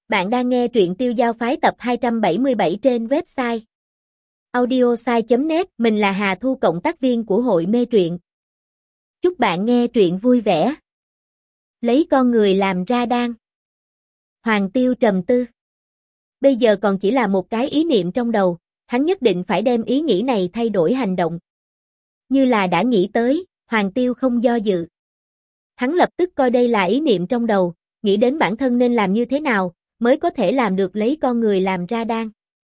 Bạn đang nghe truyện Tiêu Giao Phái tập 277 trên website audiosai.net. Mình là Hà Thu, cộng tác viên của hội mê truyện. Chúc bạn nghe truyện vui vẻ. Lấy con người làm ra đan. Hoàng Tiêu trầm tư. Bây giờ còn chỉ là một cái ý niệm trong đầu, hắn nhất định phải đem ý nghĩ này thay đổi hành động. Như là đã nghĩ tới, Hoàng Tiêu không do dự. Hắn lập tức coi đây là ý niệm trong đầu, nghĩ đến bản thân nên làm như thế nào mới có thể làm được lấy con người làm ra đan.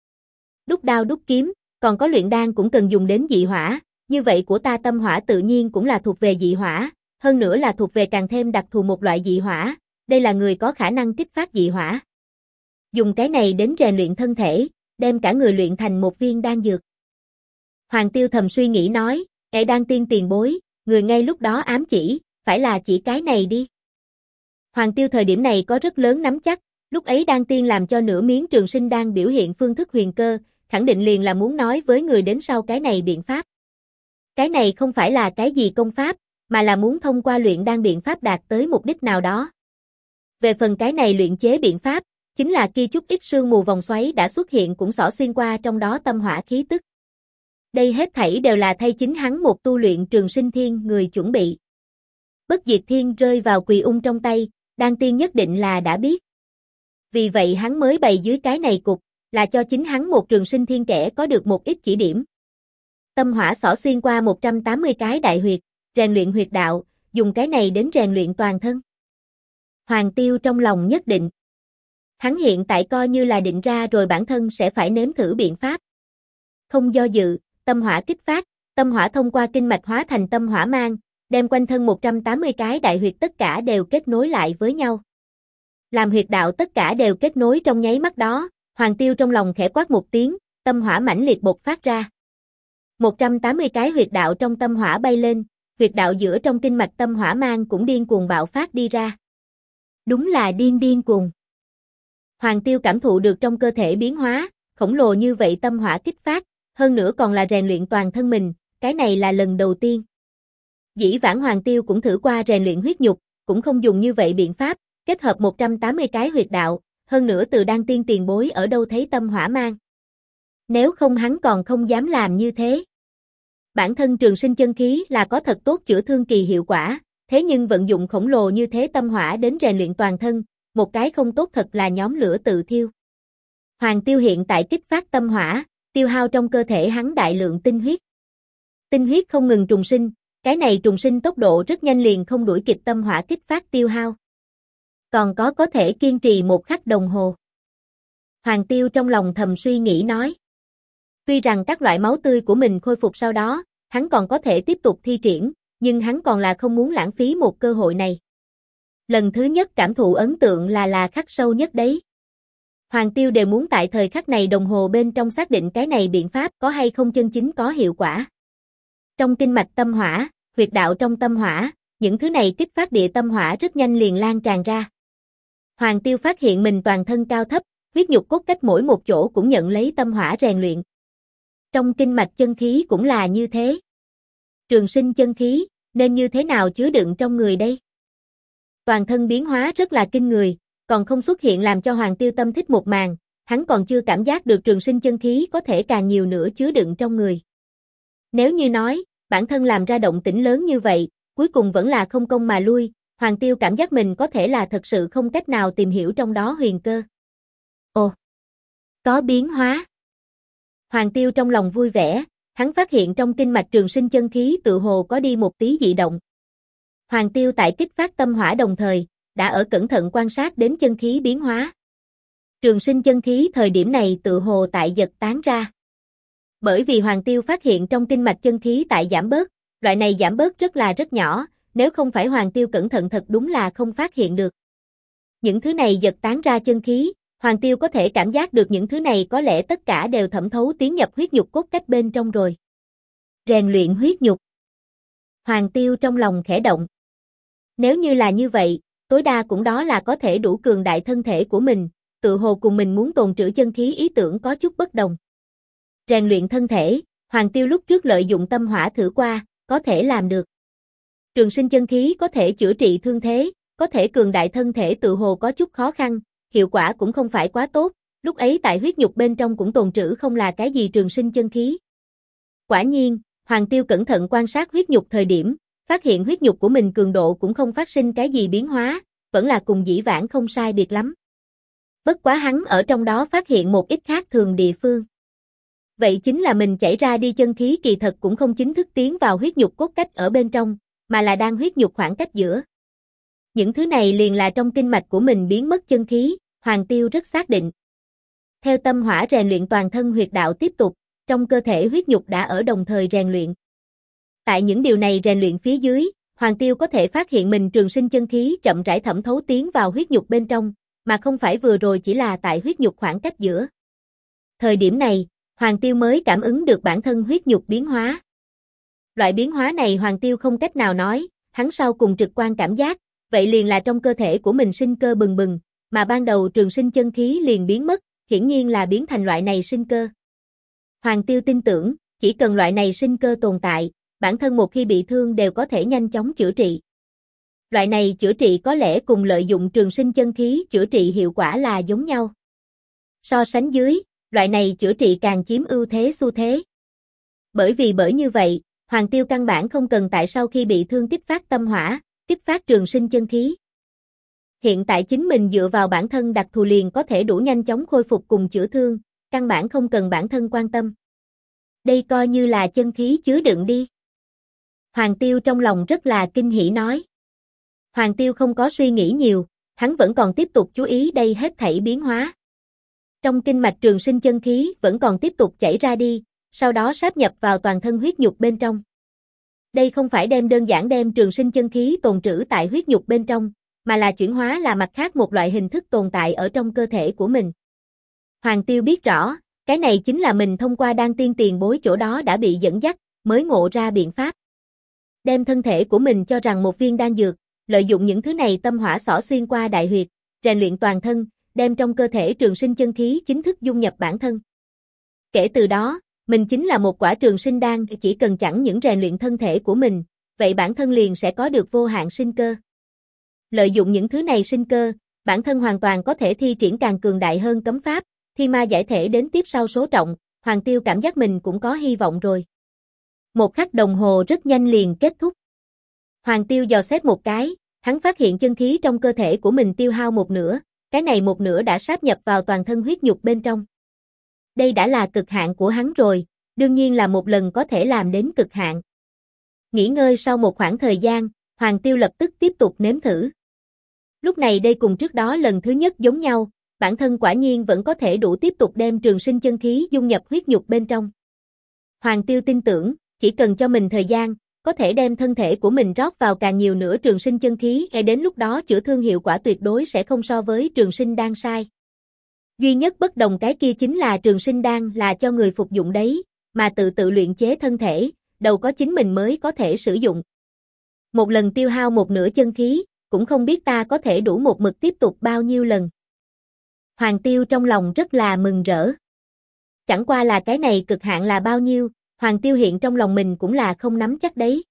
Đúc đao đúc kiếm, còn có luyện đan cũng cần dùng đến dị hỏa, như vậy của ta tâm hỏa tự nhiên cũng là thuộc về dị hỏa, hơn nữa là thuộc về càng thêm đặc thù một loại dị hỏa, đây là người có khả năng kích phát dị hỏa. Dùng cái này đến rèn luyện thân thể, đem cả người luyện thành một viên đan dược. Hoàng Tiêu thầm suy nghĩ nói, Đan tiên tiền bối, người ngay lúc đó ám chỉ, phải là chỉ cái này đi. Hoàng Tiêu thời điểm này có rất lớn nắm chắc, lúc ấy Đan tiên làm cho nửa miếng trường sinh đan biểu hiện phương thức huyền cơ, khẳng định liền là muốn nói với người đến sau cái này biện pháp. Cái này không phải là cái gì công pháp, mà là muốn thông qua luyện đan biện pháp đạt tới mục đích nào đó. Về phần cái này luyện chế biện pháp, chính là kia chút ít sương mù vòng xoáy đã xuất hiện cũng xỏ xuyên qua trong đó tâm hỏa khí tức. Đây hết thảy đều là thay chính hắn một tu luyện trường sinh thiên người chuẩn bị. Bất diệt thiên rơi vào Quỳ Ung trong tay, Đan tiên nhất định là đã biết. Vì vậy hắn mới bày dưới cái này cục, là cho chính hắn một trường sinh thiên kẻ có được một ít chỉ điểm. Tâm hỏa xỏ xuyên qua 180 cái đại huyệt, rèn luyện huyệt đạo, dùng cái này đến rèn luyện toàn thân. Hoàng Tiêu trong lòng nhất định. Hắn hiện tại coi như là định ra rồi bản thân sẽ phải nếm thử biện pháp. Không do dự, tâm hỏa kích phát, tâm hỏa thông qua kinh mạch hóa thành tâm hỏa mang, đem quanh thân 180 cái đại huyệt tất cả đều kết nối lại với nhau. Làm huyệt đạo tất cả đều kết nối trong nháy mắt đó, Hoàng Tiêu trong lòng khẽ quát một tiếng, tâm hỏa mãnh liệt bộc phát ra. 180 cái huyệt đạo trong tâm hỏa bay lên, huyệt đạo giữa trong kinh mạch tâm hỏa mang cũng điên cuồng bạo phát đi ra. Đúng là điên cuồng. Hoàng Tiêu cảm thụ được trong cơ thể biến hóa, khổng lồ như vậy tâm hỏa kích phát, hơn nữa còn là rèn luyện toàn thân mình, cái này là lần đầu tiên. Dĩ vãng Hoàng Tiêu cũng thử qua rèn luyện huyết nhục, cũng không dùng như vậy biện pháp, kết hợp 180 cái huyệt đạo, hơn nữa từ Đan tiên tiền bối ở đâu thấy tâm hỏa mang. Nếu không hắn còn không dám làm như thế. Bản thân trường sinh chân khí là có thật tốt chữa thương kỳ hiệu quả, thế nhưng vận dụng khổng lồ như thế tâm hỏa đến rèn luyện toàn thân, một cái không tốt thật là nhóm lửa tự thiêu. Hoàng Tiêu hiện tại kích phát tâm hỏa, tiêu hao trong cơ thể hắn đại lượng tinh huyết. Tinh huyết không ngừng trùng sinh, cái này trùng sinh tốc độ rất nhanh liền không đuổi kịp tâm hỏa kích phát tiêu hao. Còn có thể kiên trì 1 khắc đồng hồ. Hoàng Tiêu trong lòng thầm suy nghĩ nói. Tuy rằng các loại máu tươi của mình khôi phục sau đó, hắn còn có thể tiếp tục thi triển, nhưng hắn còn là không muốn lãng phí một cơ hội này. Lần thứ nhất cảm thụ ấn tượng là khắc sâu nhất đấy. Hoàng Tiêu đều muốn tại thời khắc này đồng hồ bên trong xác định cái này biện pháp có hay không chân chính có hiệu quả. Trong kinh mạch tâm hỏa, huyệt đạo trong tâm hỏa, những thứ này kích phát địa tâm hỏa rất nhanh liền lan tràn ra. Hoàng Tiêu phát hiện mình toàn thân cao thấp, huyết nhục cốt cách mỗi một chỗ cũng nhận lấy tâm hỏa rèn luyện. Trong kinh mạch chân khí cũng là như thế. Trường sinh chân khí, nên như thế nào chứa đựng trong người đây? Toàn thân biến hóa rất là kinh người, còn không xuất hiện làm cho Hoàng Tiêu tâm thích một màn, hắn còn chưa cảm giác được trường sinh chân khí có thể càng nhiều nữa chứa đựng trong người. Nếu như nói, bản thân làm ra động tĩnh lớn như vậy, cuối cùng vẫn là không công mà lui, Hoàng Tiêu cảm giác mình có thể là thật sự không cách nào tìm hiểu trong đó huyền cơ. Ồ, có biến hóa. Hoàng Tiêu trong lòng vui vẻ, hắn phát hiện trong kinh mạch trường sinh chân khí tự hồ có đi một tí dị động. Hoàng Tiêu tại kích phát tâm hỏa đồng thời, đã ở cẩn thận quan sát đến chân khí biến hóa. Trường sinh chân khí thời điểm này tự hồ tại giật tán ra. Bởi vì Hoàng Tiêu phát hiện trong kinh mạch chân khí tại giảm bớt, loại này giảm bớt rất nhỏ, nếu không phải Hoàng Tiêu cẩn thận thật đúng là không phát hiện được. Những thứ này giật tán ra chân khí, Hoàng Tiêu có thể cảm giác được những thứ này có lẽ tất cả đều thẩm thấu tiến nhập huyết nhục cốt cách bên trong rồi. Rèn luyện huyết nhục. Hoàng Tiêu trong lòng khẽ động. Nếu như là như vậy, tối đa cũng đó là có thể đủ cường đại thân thể của mình, tự hồ cùng mình muốn tồn trữ chân khí ý tưởng có chút bất đồng. Rèn luyện thân thể, Hoàng Tiêu lúc trước lợi dụng tâm hỏa thử qua, có thể làm được. Trường sinh chân khí có thể chữa trị thương thế, có thể cường đại thân thể tự hồ có chút khó khăn, hiệu quả cũng không phải quá tốt, lúc ấy tại huyết nhục bên trong cũng tồn trữ không là cái gì trường sinh chân khí. Quả nhiên, Hoàng Tiêu cẩn thận quan sát huyết nhục thời điểm, phát hiện huyết nhục của mình cường độ cũng không phát sinh cái gì biến hóa, vẫn là cùng dĩ vãng không sai biệt lắm. Bất quá hắn ở trong đó phát hiện một ít khác thường địa phương. Vậy chính là mình chảy ra đi chân khí kỳ thật cũng không chính thức tiến vào huyết nhục cốt cách ở bên trong, mà là đang huyết nhục khoảng cách giữa. Những thứ này liền là trong kinh mạch của mình biến mất chân khí, Hoàng Tiêu rất xác định. Theo tâm hỏa rèn luyện toàn thân huyệt đạo tiếp tục, trong cơ thể huyết nhục đã ở đồng thời rèn luyện. Tại những điều này rèn luyện phía dưới, Hoàng Tiêu có thể phát hiện mình trường sinh chân khí chậm rãi thẩm thấu tiến vào huyết nhục bên trong, mà không phải vừa rồi chỉ là tại huyết nhục khoảng cách giữa. Thời điểm này, Hoàng Tiêu mới cảm ứng được bản thân huyết nhục biến hóa. Loại biến hóa này Hoàng Tiêu không cách nào nói, hắn sau cùng trực quan cảm giác, vậy liền là trong cơ thể của mình sinh cơ bừng bừng, mà ban đầu trường sinh chân khí liền biến mất, hiển nhiên là biến thành loại này sinh cơ. Hoàng Tiêu tin tưởng, chỉ cần loại này sinh cơ tồn tại, bản thân một khi bị thương đều có thể nhanh chóng chữa trị. Loại này chữa trị có lẽ cùng lợi dụng trường sinh chân khí chữa trị hiệu quả là giống nhau. So sánh dưới, loại này chữa trị càng chiếm ưu thế xu thế. Bởi như vậy, Hoàng Tiêu căn bản không cần tại sau khi bị thương kích phát tâm hỏa, kích phát trường sinh chân khí. Hiện tại chính mình dựa vào bản thân đặc thù liền có thể đủ nhanh chóng khôi phục cùng chữa thương, căn bản không cần bản thân quan tâm. Đây coi như là chân khí chứa đựng đi. Hoàng Tiêu trong lòng rất là kinh hỉ nói. Hoàng Tiêu không có suy nghĩ nhiều, hắn vẫn còn tiếp tục chú ý đây hết thảy biến hóa. Trong kinh mạch trường sinh chân khí vẫn còn tiếp tục chảy ra đi, sau đó sáp nhập vào toàn thân huyết nhục bên trong. Đây không phải đơn giản đem trường sinh chân khí tồn trữ tại huyết nhục bên trong, mà là chuyển hóa là mặt khác một loại hình thức tồn tại ở trong cơ thể của mình. Hoàng Tiêu biết rõ, cái này chính là mình thông qua đan tiên tiền bối chỗ đó đã bị dẫn dắt, mới ngộ ra biện pháp. Đem thân thể của mình cho rằng một viên đan dược, lợi dụng những thứ này tâm hỏa xỏ xuyên qua đại huyệt, rèn luyện toàn thân, đem trong cơ thể trường sinh chân khí chính thức dung nhập bản thân. Kể từ đó, mình chính là một quả trường sinh đan, chỉ cần chẳng những rèn luyện thân thể của mình, vậy bản thân liền sẽ có được vô hạn sinh cơ. Lợi dụng những thứ này sinh cơ, bản thân hoàn toàn có thể thi triển càng cường đại hơn cấm pháp, thiên ma giải thể đến tiếp sau số trọng, Hoàng Tiêu cảm giác mình cũng có hy vọng rồi. Một khắc đồng hồ rất nhanh liền kết thúc. Hoàng Tiêu dò xét một cái, hắn phát hiện chân khí trong cơ thể của mình tiêu hao một nửa, cái này một nửa đã sáp nhập vào toàn thân huyết nhục bên trong. Đây đã là cực hạn của hắn rồi, đương nhiên là một lần có thể làm đến cực hạn. Nghỉ ngơi sau một khoảng thời gian, Hoàng Tiêu lập tức tiếp tục nếm thử. Lúc này đây cùng trước đó lần thứ nhất giống nhau, bản thân quả nhiên vẫn có thể đủ tiếp tục đem trường sinh chân khí dung nhập huyết nhục bên trong. Hoàng Tiêu tin tưởng, chỉ cần cho mình thời gian, có thể đem thân thể của mình rót vào càng nhiều nữa trường sinh chân khí, đến lúc đó chữa thương hiệu quả tuyệt đối sẽ không so với trường sinh đan sai. Duy nhất bất đồng cái kia chính là trường sinh đan là cho người phục dụng đấy, mà tự luyện chế thân thể, đầu có chính mình mới có thể sử dụng. Một lần tiêu hao một nửa chân khí, cũng không biết ta có thể đủ một mực tiếp tục bao nhiêu lần. Hoàng Tiêu trong lòng rất là mừng rỡ. Chẳng qua là cái này cực hạn là bao nhiêu, Hoàng Tiêu hiện trong lòng mình cũng là không nắm chắc đấy.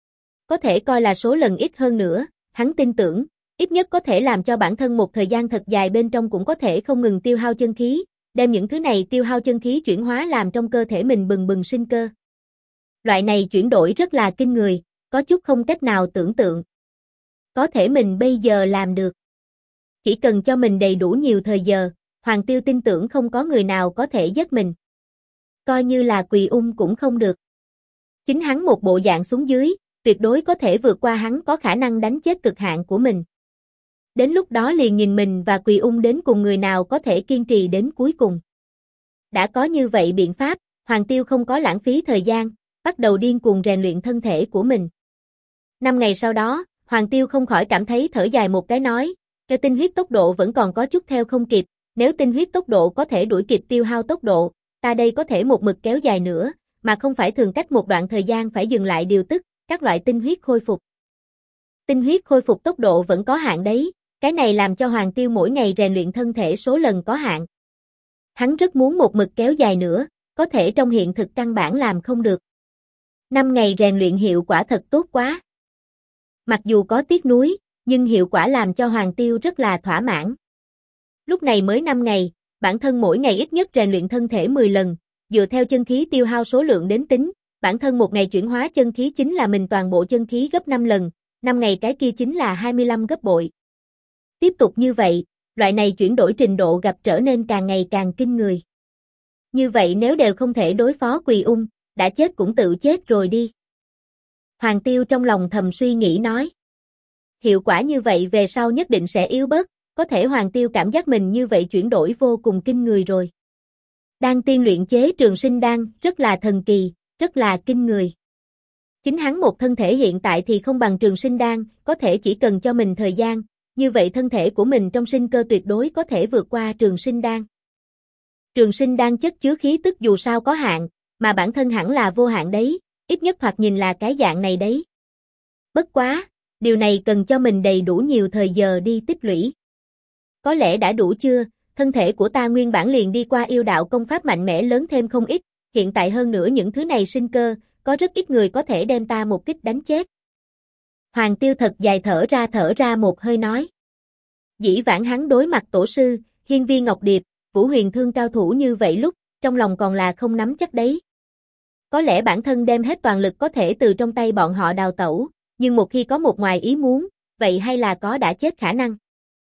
Có thể coi là số lần ít hơn nữa, hắn tin tưởng, ít nhất có thể làm cho bản thân một thời gian thật dài bên trong cũng có thể không ngừng tiêu hao chân khí, đem những thứ này tiêu hao chân khí chuyển hóa làm trong cơ thể mình bừng bừng sinh cơ. Loại này chuyển đổi rất là kinh người, có chút không cách nào tưởng tượng. Có thể mình bây giờ làm được. Chỉ cần cho mình đầy đủ nhiều thời giờ, Hoàng Tiêu tin tưởng không có người nào có thể giết mình. Coi như là Quỳ Ung cũng không được. Chính hắn một bộ dạng xuống dưới, tuyệt đối có thể vượt qua hắn có khả năng đánh chết cực hạn của mình. Đến lúc đó liền nhìn mình và Quỳ Ung đến cùng người nào có thể kiên trì đến cuối cùng. Đã có như vậy biện pháp, Hoàng Tiêu không có lãng phí thời gian, bắt đầu điên cuồng rèn luyện thân thể của mình. 5 ngày sau đó, Hoàng Tiêu không khỏi cảm thấy thở dài một cái nói, cái tinh huyết tốc độ vẫn còn có chút theo không kịp, nếu tinh huyết tốc độ có thể đuổi kịp tiêu hao tốc độ, ta đây có thể một mực kéo dài nữa, mà không phải thường cách một đoạn thời gian phải dừng lại điều tức, các loại tinh huyết khôi phục. Tinh huyết khôi phục tốc độ vẫn có hạn đấy, cái này làm cho Hoàng Tiêu mỗi ngày rèn luyện thân thể số lần có hạn. Hắn rất muốn một mực kéo dài nữa, có thể trong hiện thực căn bản làm không được. 5 ngày rèn luyện hiệu quả thật tốt quá. Mặc dù có tiếc nuối, nhưng hiệu quả làm cho Hoàng Tiêu rất là thỏa mãn. Lúc này mới 5 ngày, bản thân mỗi ngày ít nhất rèn luyện thân thể 10 lần, dựa theo chân khí tiêu hao số lượng đến tính, bản thân một ngày chuyển hóa chân khí chính là mình toàn bộ chân khí gấp 5 lần, 5 ngày cái kia chính là 25 gấp bội. Tiếp tục như vậy, loại này chuyển đổi trình độ gặp trở nên càng ngày càng kinh người. Như vậy nếu đều không thể đối phó Quỳ Ung, đã chết cũng tự chết rồi đi. Hoàng Tiêu trong lòng thầm suy nghĩ nói. Hiệu quả như vậy về sau nhất định sẽ yếu bớt, có thể Hoàng Tiêu cảm giác mình như vậy chuyển đổi vô cùng kinh người rồi. Đan tiên luyện chế trường sinh đan, rất là thần kỳ, rất là kinh người. Chính hắn một thân thể hiện tại thì không bằng trường sinh đan, có thể chỉ cần cho mình thời gian, như vậy thân thể của mình trong sinh cơ tuyệt đối có thể vượt qua trường sinh đan. Trường sinh đan chất chứa khí tức dù sao có hạn, mà bản thân hẳn là vô hạn đấy, ít nhất thoạt nhìn là cái dạng này đấy. Bất quá, điều này cần cho mình đầy đủ nhiều thời giờ đi tích lũy. Có lẽ đã đủ chưa, thân thể của ta nguyên bản liền đi qua yêu đạo công pháp mạnh mẽ lớn thêm không ít, hiện tại hơn nữa những thứ này sinh cơ, có rất ít người có thể đem ta một kích đánh chết. Hoàng Tiêu thật dài thở ra một hơi nói. Dĩ vãng hắn đối mặt tổ sư, Hiên Viên Ngọc Điệp, Vũ Huyền Thương cao thủ như vậy lúc, trong lòng còn là không nắm chắc đấy. Có lẽ bản thân đem hết toàn lực có thể từ trong tay bọn họ đào tẩu, nhưng một khi có một ngoài ý muốn, vậy hay là có đã chết khả năng.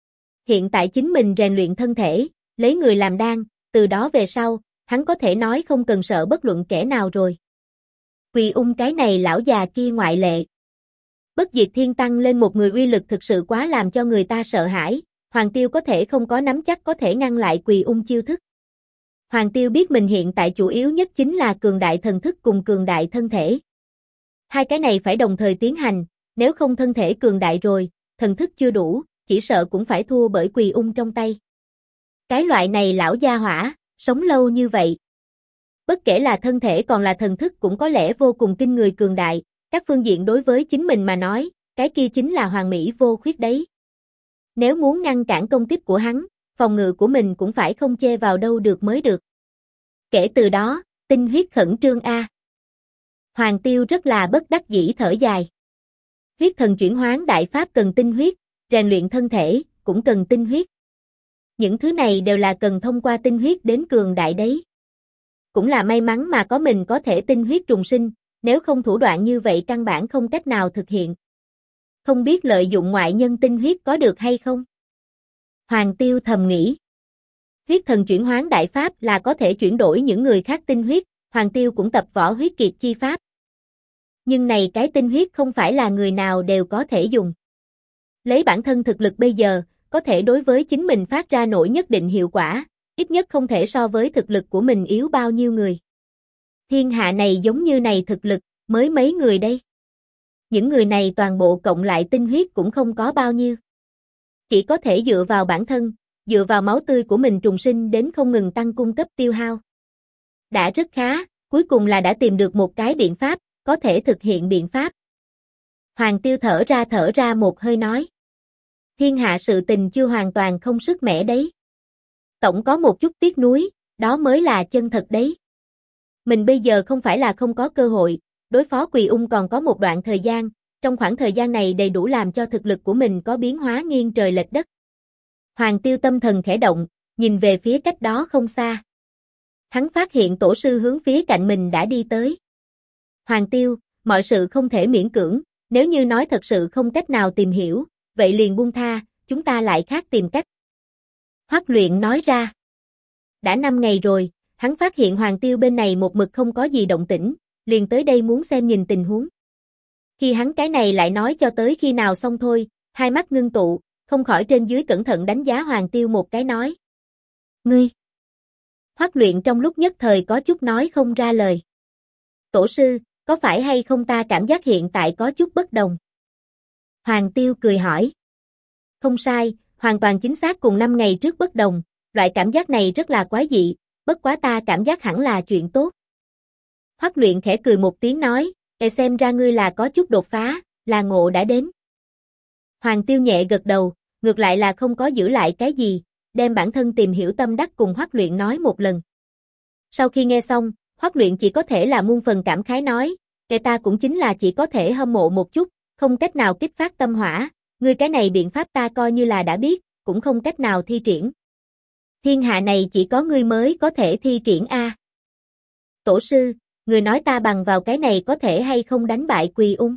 Hiện tại chính mình rèn luyện thân thể, lấy người làm đan, từ đó về sau, hắn có thể nói không cần sợ bất luận kẻ nào rồi. Quỳ Ung cái này lão già kia ngoại lệ. Bất diệt thiên tăng lên một người uy lực thực sự quá làm cho người ta sợ hãi, Hoàng Tiêu có thể không có nắm chắc có thể ngăn lại Quỳ Ung chiêu thức. Hoàng Tiêu biết mình hiện tại chủ yếu nhất chính là cường đại thần thức cùng cường đại thân thể. Hai cái này phải đồng thời tiến hành, nếu không thân thể cường đại rồi, thần thức chưa đủ, chỉ sợ cũng phải thua bởi Quỳ Ung trong tay. Cái loại này lão gia hỏa, sống lâu như vậy. Bất kể là thân thể còn là thần thức cũng có lẽ vô cùng kinh người cường đại, các phương diện đối với chính mình mà nói, cái kia chính là hoàn mỹ vô khuyết đấy. Nếu muốn ngăn cản công kích của hắn, phòng ngự của mình cũng phải không chê vào đâu được mới được. Kể từ đó, tinh huyết khẩn trương a. Hoàng Tiêu rất là bất đắc dĩ thở dài. Huyết thần chuyển hoán đại pháp cần tinh huyết, rèn luyện thân thể cũng cần tinh huyết. Những thứ này đều là cần thông qua tinh huyết đến cường đại đấy. Cũng là may mắn mà có mình có thể tinh huyết trùng sinh, nếu không thủ đoạn như vậy căn bản không cách nào thực hiện. Không biết lợi dụng ngoại nhân tinh huyết có được hay không? Hoàng Tiêu thầm nghĩ. Huyết thần chuyển hoán đại pháp là có thể chuyển đổi những người khác tinh huyết, Hoàng Tiêu cũng tập võ huyết kiệt chi pháp. Nhưng này cái tinh huyết không phải là người nào đều có thể dùng. Lấy bản thân thực lực bây giờ, có thể đối với chính mình phát ra nổi nhất định hiệu quả, ít nhất không thể so với thực lực của mình yếu bao nhiêu người. Thiên hạ này giống như này thực lực, mới mấy người đây. Những người này toàn bộ cộng lại tinh huyết cũng không có bao nhiêu. Chỉ có thể dựa vào bản thân, dựa vào máu tươi của mình trùng sinh đến không ngừng tăng cung cấp tiêu hao. Đã rất khá, cuối cùng là đã tìm được một cái biện pháp, có thể thực hiện biện pháp. Hoàng Tiêu thở ra một hơi nói. Thiên hạ sự tình chưa hoàn toàn không sức mẻ đấy. Tổng có một chút tiếc nuối, đó mới là chân thật đấy. Mình bây giờ không phải là không có cơ hội, đối phó Quỳ Ung còn có một đoạn thời gian, trong khoảng thời gian này đầy đủ làm cho thực lực của mình có biến hóa nghiêng trời lệch đất. Hoàng Tiêu tâm thần khẽ động, nhìn về phía cách đó không xa. Hắn phát hiện tổ sư hướng phía cạnh mình đã đi tới. Hoàng Tiêu, mọi sự không thể miễn cưỡng, nếu như nói thật sự không cách nào tìm hiểu, vậy liền buông tha, chúng ta lại khác tìm cách. Hoắc Luyện nói ra. Đã 5 ngày rồi, hắn phát hiện Hoàng Tiêu bên này một mực không có gì động tĩnh, liền tới đây muốn xem nhìn tình huống. Khi hắn cái này lại nói cho tới khi nào xong thôi, hai mắt ngưng tụ, không khỏi trên dưới cẩn thận đánh giá Hoàng Tiêu một cái nói. Ngươi! Hoắc Luyện trong lúc nhất thời có chút nói không ra lời. Tổ sư, có phải hay không ta cảm giác hiện tại có chút bất đồng? Hoàng Tiêu cười hỏi. Không sai, hoàn toàn chính xác cùng 5 ngày trước bất đồng, loại cảm giác này rất là quái dị, bất quá ta cảm giác hẳn là chuyện tốt. Hoắc Luyện khẽ cười một tiếng nói, xem ra ngươi là có chút đột phá, là ngộ đã đến. Hoàng Tiêu nhẹ gật đầu, ngược lại là không có giữ lại cái gì, đem bản thân tìm hiểu tâm đắc cùng Hoắc Luyện nói một lần. Sau khi nghe xong, Hoắc Luyện chỉ có thể là muôn phần cảm khái nói, ta cũng chính là chỉ có thể hâm mộ một chút, không cách nào kích phát tâm hỏa, ngươi cái này biện pháp ta coi như là đã biết, cũng không cách nào thi triển. Thiên hạ này chỉ có ngươi mới có thể thi triển a. Tổ sư, người nói ta bằng vào cái này có thể hay không đánh bại Quỳ Ung?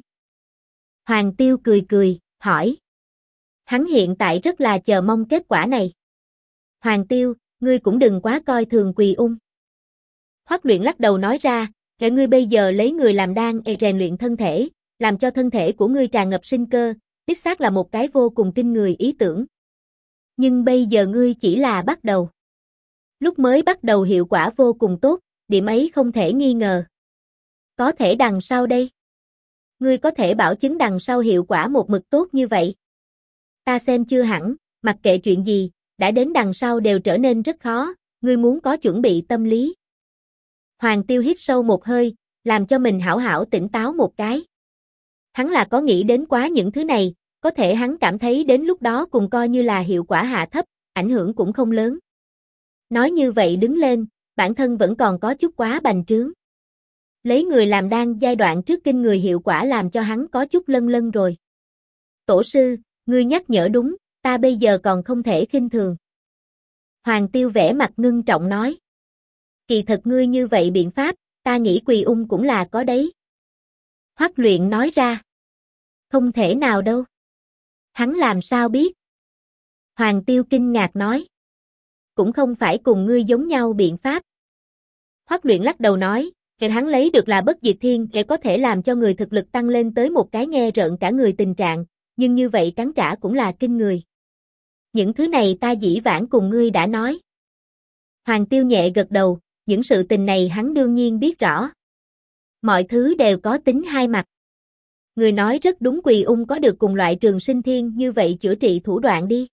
Hoàng Tiêu cười cười, hỏi. Hắn hiện tại rất là chờ mong kết quả này. Hoàng Tiêu, ngươi cũng đừng quá coi thường Quỳ Ung. Hoắc Luyện lắc đầu nói ra, kể ngươi bây giờ lấy người làm đan rèn luyện thân thể, làm cho thân thể của ngươi tràn ngập sinh cơ, đích xác là một cái vô cùng kinh người ý tưởng. Nhưng bây giờ ngươi chỉ là bắt đầu. Lúc mới bắt đầu hiệu quả vô cùng tốt, điểm ấy không thể nghi ngờ. Có thể đằng sau đây? Ngươi có thể bảo chứng đằng sau hiệu quả một mực tốt như vậy? Ta xem chưa hẳn, mặc kệ chuyện gì, đã đến đằng sau đều trở nên rất khó, ngươi muốn có chuẩn bị tâm lý. Hoàng Tiêu hít sâu một hơi, làm cho mình hảo hảo tỉnh táo một cái. Hắn là có nghĩ đến quá những thứ này, có thể hắn cảm thấy đến lúc đó cùng coi như là hiệu quả hạ thấp, ảnh hưởng cũng không lớn. Nói như vậy đứng lên, bản thân vẫn còn có chút quá bành trướng. Lấy người làm đan giai đoạn trước kinh người hiệu quả làm cho hắn có chút lân lân rồi. Tổ sư, ngươi nhắc nhở đúng, ta bây giờ còn không thể khinh thường. Hoàng Tiêu vẻ mặt ngưng trọng nói. Kỳ thật ngươi như vậy biện pháp, ta nghĩ Quỳ Ung cũng là có đấy. Hoắc Luyện nói ra. Không thể nào đâu. Hắn làm sao biết? Hoàng Tiêu kinh ngạc nói. Cũng không phải cùng ngươi giống nhau biện pháp. Hoắc Luyện lắc đầu nói, cái hắn lấy được là bất diệt thiên, cái có thể làm cho người thực lực tăng lên tới một cái nghe rợn cả người tình trạng, nhưng như vậy cắn trả cũng là kinh người. Những thứ này ta dĩ vãng cùng ngươi đã nói. Hoàng Tiêu nhẹ gật đầu, những sự tình này hắn đương nhiên biết rõ. Mọi thứ đều có tính hai mặt. Người nói rất đúng, Quỳ Ung có được cùng loại Trường Sinh Thiên như vậy chữa trị thủ đoạn đi.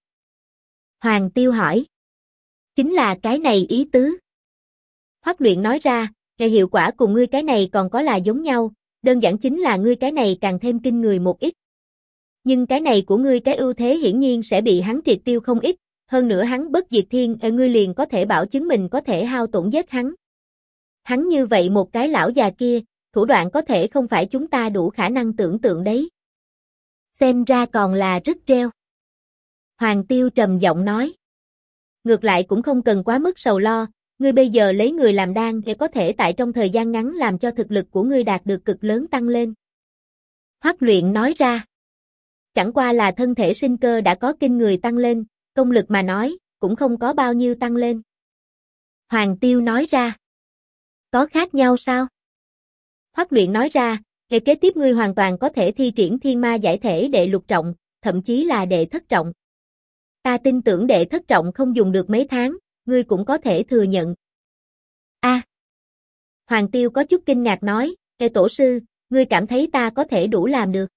Hoàng Tiêu hỏi. Chính là cái này ý tứ. Hoắc Luyện nói ra, cái hiệu quả cùng ngươi cái này còn có là giống nhau, đơn giản chính là ngươi cái này càng thêm kinh người một ít. Nhưng cái này của ngươi cái ưu thế hiển nhiên sẽ bị hắn triệt tiêu không ít, hơn nữa hắn bất diệt thiên, ngươi liền có thể bảo chứng mình có thể hao tổn giết hắn. Hắn như vậy một cái lão già kia, thủ đoạn có thể không phải chúng ta đủ khả năng tưởng tượng đấy. Xem ra còn là rất treo. Hoàng Tiêu trầm giọng nói. Ngược lại cũng không cần quá mức sầu lo, ngươi bây giờ lấy người làm đan để có thể tại trong thời gian ngắn làm cho thực lực của ngươi đạt được cực lớn tăng lên. Hoắc Luyện nói ra. Chẳng qua là thân thể sinh cơ đã có kinh người tăng lên, công lực mà nói, cũng không có bao nhiêu tăng lên. Hoàng Tiêu nói ra. Có khác nhau sao? Hoắc Luyện nói ra, kế tiếp ngươi hoàn toàn có thể thi triển thiên ma giải thể đệ lục trọng, thậm chí là đệ thất trọng. Ta tin tưởng đệ thất trọng không dùng được mấy tháng, ngươi cũng có thể thừa nhận. A. Hoàng Tiêu có chút kinh ngạc nói, tổ sư, ngươi cảm thấy ta có thể đủ làm được.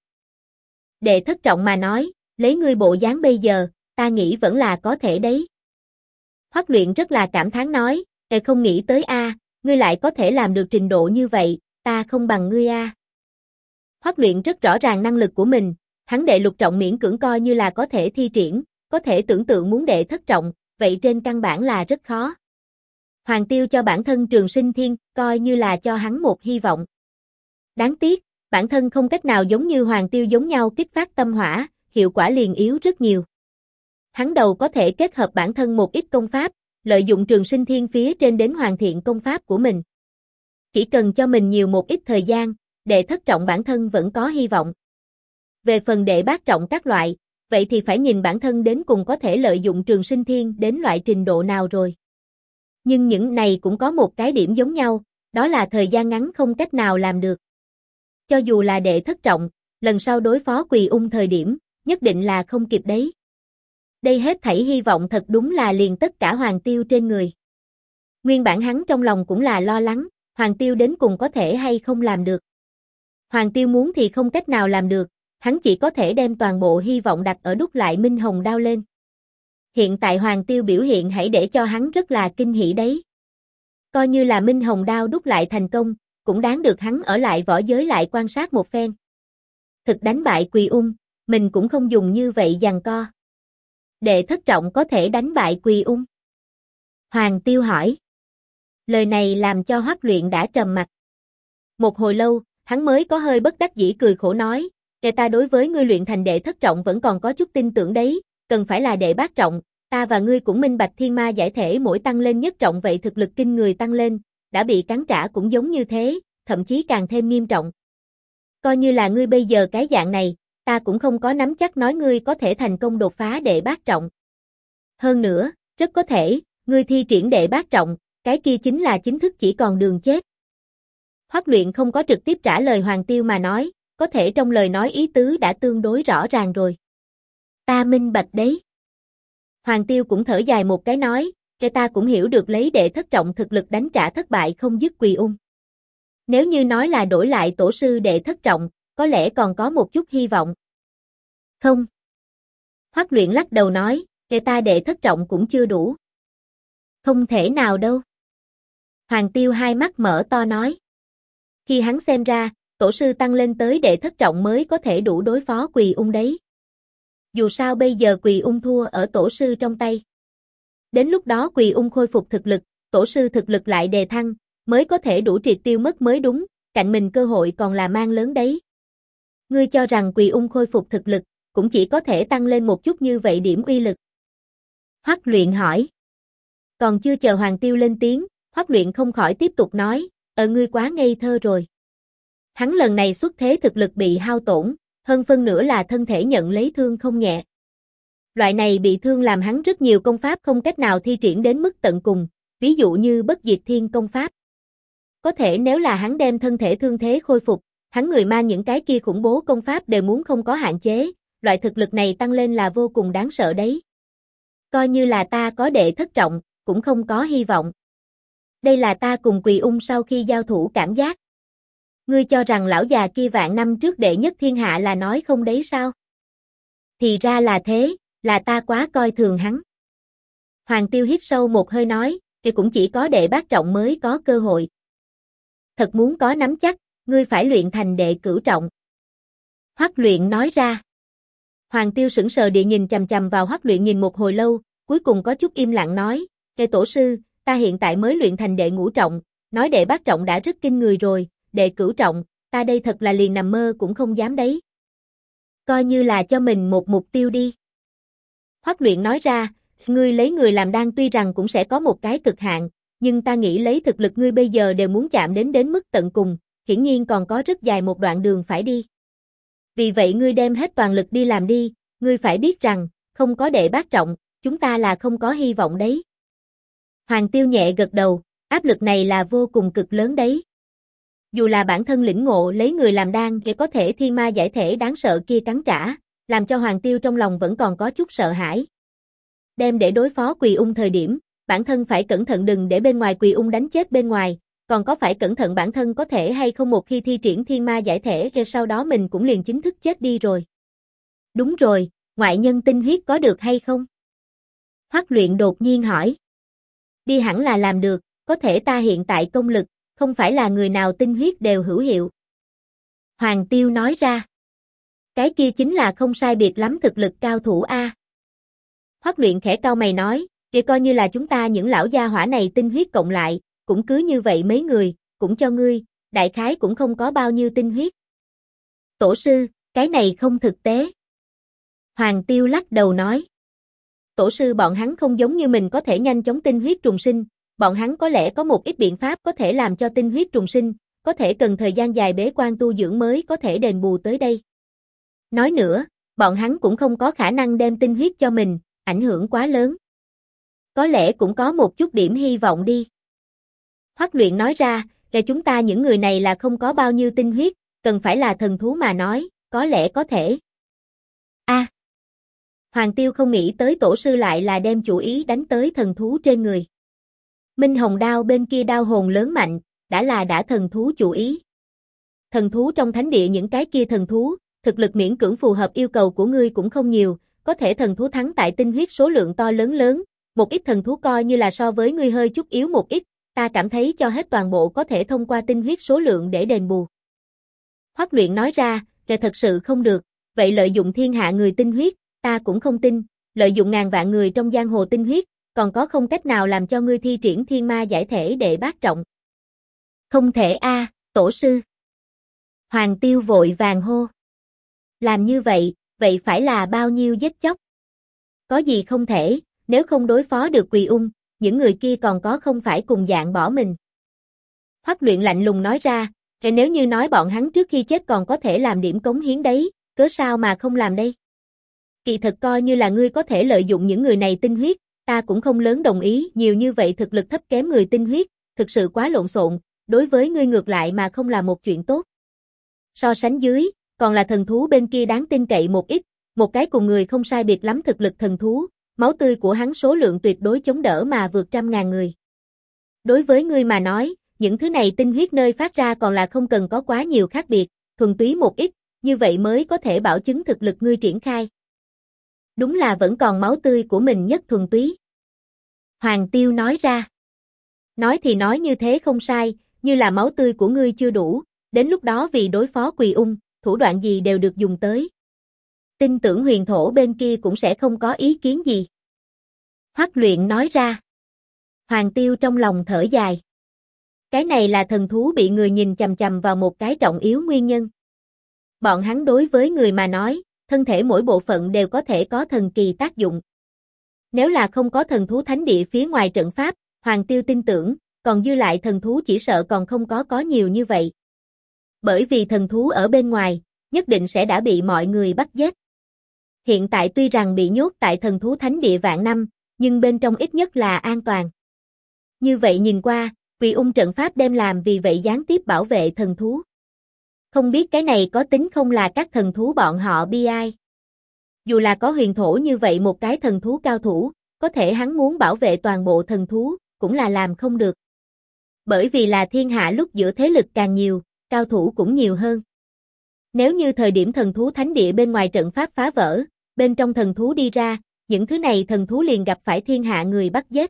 Đệ thất trọng mà nói, lấy ngươi bộ dáng bây giờ, ta nghĩ vẫn là có thể đấy. Hoắc Luyện rất là cảm thán nói, không nghĩ tới a, ngươi lại có thể làm được trình độ như vậy, ta không bằng ngươi a. Hoắc Luyện rất rõ ràng năng lực của mình, hắn đệ lục trọng miễn cưỡng coi như là có thể thi triển, có thể tưởng tượng muốn đệ thất trọng, vậy trên căn bản là rất khó. Hoàng Tiêu cho bản thân Trường Sinh Thiên, coi như là cho hắn một hy vọng. Đáng tiếc, bản thân không cách nào giống như Hoàng Tiêu giống nhau kích phát tâm hỏa, hiệu quả liền yếu rất nhiều. Hắn đầu có thể kết hợp bản thân một ít công pháp, lợi dụng Trường Sinh Thiên phía trên đến hoàn thiện công pháp của mình. Chỉ cần cho mình nhiều một ít thời gian, đệ thất trọng bản thân vẫn có hy vọng. Về phần đệ bát trọng các loại, vậy thì phải nhìn bản thân đến cùng có thể lợi dụng Trường Sinh Thiên đến loại trình độ nào rồi. Nhưng những này cũng có một cái điểm giống nhau, đó là thời gian ngắn không cách nào làm được. Cho dù là đệ thất trọng, lần sau đối phó Quỳ Ung thời điểm, nhất định là không kịp đấy. Đây hết thảy hy vọng thật đúng là liền tất cả Hoàng Tiêu trên người. Nguyên bản hắn trong lòng cũng là lo lắng, Hoàng Tiêu đến cùng có thể hay không làm được. Hoàng Tiêu muốn thì không cách nào làm được, hắn chỉ có thể đem toàn bộ hy vọng đặt ở đúc lại Minh Hồng Đao lên. Hiện tại Hoàng Tiêu biểu hiện hãy để cho hắn rất là kinh hỉ đấy. Coi như là Minh Hồng Đao đúc lại thành công, cũng đáng được hắn ở lại võ giới lại quan sát một phen. Thực đánh bại Quỳ Ung, mình cũng không dùng như vậy giằng co. Đệ thất trọng có thể đánh bại Quỳ Ung? Hoàng Tiêu hỏi. Lời này làm cho Hoắc Luyện đã trầm mặt. Một hồi lâu, hắn mới có hơi bất đắc dĩ cười khổ nói, ta đối với ngươi luyện thành đệ thất trọng vẫn còn có chút tin tưởng đấy, cần phải là đệ bát trọng, ta và ngươi cũng minh bạch thiên ma giải thể mỗi tăng lên nhất trọng vậy thực lực kinh người tăng lên, đã bị cắn trả cũng giống như thế, thậm chí càng thêm nghiêm trọng. Coi như là ngươi bây giờ cái dạng này, ta cũng không có nắm chắc nói ngươi có thể thành công đột phá đệ bát trọng. Hơn nữa, rất có thể, ngươi thi triển đệ bát trọng, cái kia chính là chính thức chỉ còn đường chết. Hoắc Luyện không có trực tiếp trả lời Hoàng Tiêu mà nói, có thể trong lời nói ý tứ đã tương đối rõ ràng rồi. Ta minh bạch đấy. Hoàng Tiêu cũng thở dài một cái nói, cái ta cũng hiểu được lấy đệ thất trọng thực lực đánh trả thất bại không dứt Quỳ Ung. Nếu như nói là đổi lại tổ sư đệ thất trọng, có lẽ còn có một chút hy vọng. Không. Hoắc Luyện lắc đầu nói, cái ta đệ thất trọng cũng chưa đủ. Không thể nào đâu. Hoàng Tiêu hai mắt mở to nói. Khi hắn xem ra, tổ sư tăng lên tới đệ thất trọng mới có thể đủ đối phó Quỳ Ung đấy. Dù sao bây giờ Quỳ Ung thua ở tổ sư trong tay. Đến lúc đó Quỳ Ung khôi phục thực lực, tổ sư thực lực lại đề thăng, mới có thể đủ triệt tiêu mất mới đúng, cạnh mình cơ hội còn là mang lớn đấy. Ngươi cho rằng Quỳ Ung khôi phục thực lực, cũng chỉ có thể tăng lên một chút như vậy điểm uy lực. Hoắc Luyện hỏi. Còn chưa chờ Hoàng Tiêu lên tiếng, Hoắc Luyện không khỏi tiếp tục nói, ngươi quá ngây thơ rồi. Hắn lần này xuất thế thực lực bị hao tổn, hơn phân nửa là thân thể nhận lấy thương không nhẹ. Loại này bị thương làm hắn rất nhiều công pháp không cách nào thi triển đến mức tận cùng, ví dụ như bất diệt thiên công pháp. Có thể nếu là hắn đem thân thể thương thế khôi phục, hắn người mang những cái kia khủng bố công pháp đều muốn không có hạn chế, loại thực lực này tăng lên là vô cùng đáng sợ đấy. Coi như là ta có đệ thất trọng, cũng không có hy vọng. Đây là ta cùng Quỳ Ung sau khi giao thủ cảm giác. Ngươi cho rằng lão già kia vạn năm trước đệ nhất thiên hạ là nói không đấy sao? Thì ra là thế, là ta quá coi thường hắn. Hoàng Tiêu hít sâu một hơi nói, thì cũng chỉ có đệ bát trọng mới có cơ hội. Thật muốn có nắm chắc, ngươi phải luyện thành đệ cửu trọng. Hoắc Luyện nói ra. Hoàng Tiêu sững sờ địa nhìn chằm chằm vào Hoắc Luyện nhìn một hồi lâu, cuối cùng có chút im lặng nói, "Kẻ tổ sư, ta hiện tại mới luyện thành đệ ngũ trọng, nói đệ bát trọng đã rất kinh người rồi, đệ cửu trọng, ta đây thật là liền nằm mơ cũng không dám đấy. Coi như là cho mình một mục tiêu đi." Hoắc Luyện nói ra, "Ngươi lấy người làm đan tuy rằng cũng sẽ có một cái cực hạn, nhưng ta nghĩ lấy thực lực ngươi bây giờ đều muốn chạm đến mức tận cùng, hiển nhiên còn có rất dài một đoạn đường phải đi. Vì vậy ngươi đem hết toàn lực đi làm đi, ngươi phải biết rằng, không có đệ bát trọng, chúng ta là không có hy vọng đấy." Hoàng Tiêu nhẹ gật đầu, áp lực này là vô cùng cực lớn đấy. Dù là bản thân lĩnh ngộ lấy người làm đan để có thể thiên ma giải thể đáng sợ kia cắn trả, làm cho Hoàng Tiêu trong lòng vẫn còn có chút sợ hãi. Đem để đối phó Quỳ Ung thời điểm, bản thân phải cẩn thận đừng để bên ngoài Quỳ Ung đánh chết bên ngoài, còn có phải cẩn thận bản thân có thể hay không một khi thi triển thiên ma giải thể rồi sau đó mình cũng liền chính thức chết đi rồi. Đúng rồi, ngoại nhân tinh huyết có được hay không? Hoắc Luyện đột nhiên hỏi. Đi hẳn là làm được, có thể ta hiện tại công lực, không phải là người nào tinh huyết đều hữu hiệu. Hoàng Tiêu nói ra. Cái kia chính là không sai biệt lắm thực lực cao thủ A. Hoắc Luyện khẽ cau mày nói, kia coi như là chúng ta những lão gia hỏa này tinh huyết cộng lại, cũng cứ như vậy mấy người, cũng cho ngươi, đại khái cũng không có bao nhiêu tinh huyết. Tổ sư, cái này không thực tế. Hoàng Tiêu lắc đầu nói. Tổ sư bọn hắn không giống như mình có thể nhanh chóng tinh huyết trùng sinh, bọn hắn có lẽ có một ít biện pháp có thể làm cho tinh huyết trùng sinh, có thể cần thời gian dài bế quan tu dưỡng mới có thể đền bù tới đây. Nói nữa, bọn hắn cũng không có khả năng đem tinh huyết cho mình, ảnh hưởng quá lớn. Có lẽ cũng có một chút điểm hy vọng đi. Hoắc Luyện nói ra, để chúng ta những người này là không có bao nhiêu tinh huyết, cần phải là thần thú mà nói, có lẽ có thể. A. Hoàng Tiêu không nghĩ tới tổ sư lại là đem chủ ý đánh tới thần thú trên người. Minh Hồng đao bên kia đao hồn lớn mạnh, đã thần thú chủ ý. Thần thú trong thánh địa những cái kia thần thú, thực lực miễn cưỡng phù hợp yêu cầu của ngươi cũng không nhiều, có thể thần thú thắng tại tinh huyết số lượng to lớn, một ít thần thú coi như là so với ngươi hơi chút yếu một ít, ta cảm thấy cho hết toàn bộ có thể thông qua tinh huyết số lượng để đền bù. Hoắc Luyện nói ra, là thật sự không được, vậy lợi dụng thiên hạ người tinh huyết, ta cũng không tin, lợi dụng ngàn vạn người trong giang hồ tinh huyết, còn có không cách nào làm cho ngươi thi triển thiên ma giải thể đệ bát trọng. Không thể a, tổ sư. Hoàng Tiêu vội vàng hô. Làm như vậy, vậy phải là bao nhiêu giết chóc? Có gì không thể, nếu không đối phó được Quỳ Ung, những người kia còn có không phải cùng dạng bỏ mình. Hoắc Luyện lạnh lùng nói ra, nếu như nói bọn hắn trước khi chết còn có thể làm điểm cống hiến đấy, cớ sao mà không làm đây? Kỳ thật coi như là ngươi có thể lợi dụng những người này tinh huyết, ta cũng không lớn đồng ý, nhiều như vậy thực lực thấp kém người tinh huyết, thực sự quá lộn xộn, đối với ngươi ngược lại mà không là một chuyện tốt. So sánh dưới, còn là thần thú bên kia đáng tin cậy một ít, một cái cùng người không sai biệt lắm thực lực thần thú, máu tươi của hắn số lượng tuyệt đối chống đỡ mà vượt 100.000 người. Đối với ngươi mà nói, những thứ này tinh huyết nơi phát ra còn là không cần có quá nhiều khác biệt, thuần túy một ít, như vậy mới có thể bảo chứng thực lực ngươi triển khai. Đúng là vẫn còn máu tươi của mình nhất thuần túy. Hoàng Tiêu nói ra. Nói thì nói như thế không sai, như là máu tươi của ngươi chưa đủ, đến lúc đó vì đối phó Quỳ Ung, thủ đoạn gì đều được dùng tới. Tin tưởng huyền thổ bên kia cũng sẽ không có ý kiến gì. Hoắc Luyện nói ra. Hoàng Tiêu trong lòng thở dài. Cái này là thần thú bị người nhìn chằm chằm vào một cái trọng yếu nguyên nhân. Bọn hắn đối với người mà nói, thân thể mỗi bộ phận đều có thể có thần kỳ tác dụng. Nếu là không có thần thú thánh địa phía ngoài trận pháp, Hoàng Tiêu tin tưởng, còn dư lại thần thú chỉ sợ còn không có nhiều như vậy. Bởi vì thần thú ở bên ngoài, nhất định sẽ đã bị mọi người bắt giết. Hiện tại tuy rằng bị nhốt tại thần thú thánh địa vạn năm, nhưng bên trong ít nhất là an toàn. Như vậy nhìn qua, Quỳ Ung trận pháp đem làm vì vậy gián tiếp bảo vệ thần thú. Không biết cái này có tính không là các thần thú bọn họ bi ai. Dù là có huyền thổ như vậy một cái thần thú cao thủ, có thể hắn muốn bảo vệ toàn bộ thần thú, cũng là làm không được. Bởi vì là thiên hạ lúc giữa thế lực càng nhiều, cao thủ cũng nhiều hơn. Nếu như thời điểm thần thú thánh địa bên ngoài trận pháp phá vỡ, bên trong thần thú đi ra, những thứ này thần thú liền gặp phải thiên hạ người bắt giết.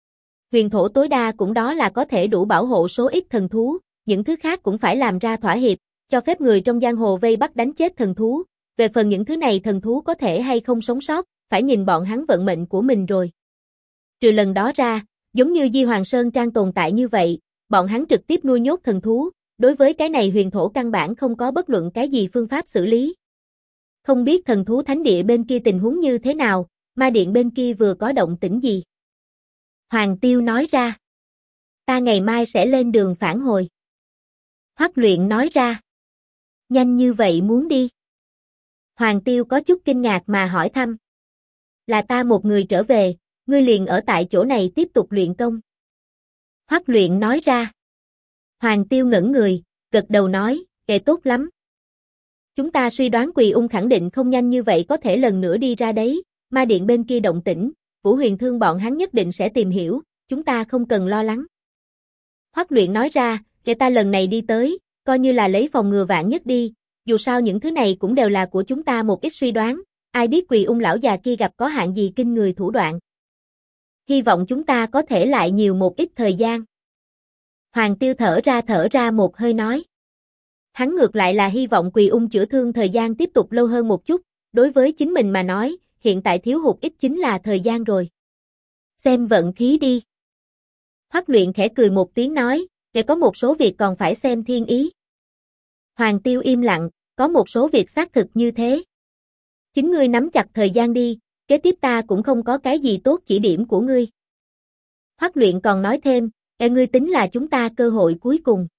Huyền thổ tối đa cũng đó là có thể đủ bảo hộ số ít thần thú, những thứ khác cũng phải làm ra thỏa hiệp, cho phép người trong giang hồ vây bắt đánh chết thần thú. Về phần những thứ này thần thú có thể hay không sống sót, phải nhìn bọn hắn vận mệnh của mình rồi. Trừ lần đó ra, giống như Di Hoàng Sơn Trang tồn tại như vậy, bọn hắn trực tiếp nuôi nhốt thần thú, đối với cái này huyền thổ căn bản không có bất luận cái gì phương pháp xử lý. Không biết thần thú thánh địa bên kia tình huống như thế nào, ma điện bên kia vừa có động tĩnh gì? Hoàng Tiêu nói ra. Ta ngày mai sẽ lên đường phản hồi. Hoắc Luyện nói ra. Nhanh như vậy muốn đi? Hoàng Tiêu có chút kinh ngạc mà hỏi thăm. Là ta một người trở về, ngươi liền ở tại chỗ này tiếp tục luyện công. Hoắc Luyện nói ra. Hoàng Tiêu ngẩn người, gật đầu nói, tốt lắm. Chúng ta suy đoán Quỳ Ung khẳng định không nhanh như vậy có thể lần nữa đi ra đấy, ma điện bên kia động tĩnh, Vũ Huyền Thương bọn hắn nhất định sẽ tìm hiểu, chúng ta không cần lo lắng. Hoắc Luyện nói ra, ta lần này đi tới, coi như là lấy phòng ngừa vạn nhất đi, dù sao những thứ này cũng đều là của chúng ta một ít suy đoán, ai biết Quỳ Ung lão già kia gặp có hạng gì kinh người thủ đoạn. Hy vọng chúng ta có thể lại nhiều một ít thời gian. Hoàng Tiêu thở ra một hơi nói. Hắn ngược lại là hy vọng Quỳ Ung chữa thương thời gian tiếp tục lâu hơn một chút, đối với chính mình mà nói, hiện tại thiếu hụt ít chính là thời gian rồi. Xem vận khí đi. Hoắc Luyện khẽ cười một tiếng nói, có một số việc còn phải xem thiên ý. Hoàng Tiêu im lặng, có một số việc xác thực như thế. Chính ngươi nắm chặt thời gian đi, kế tiếp ta cũng không có cái gì tốt chỉ điểm của ngươi. Hoắc Luyện còn nói thêm, ngươi tính là chúng ta cơ hội cuối cùng.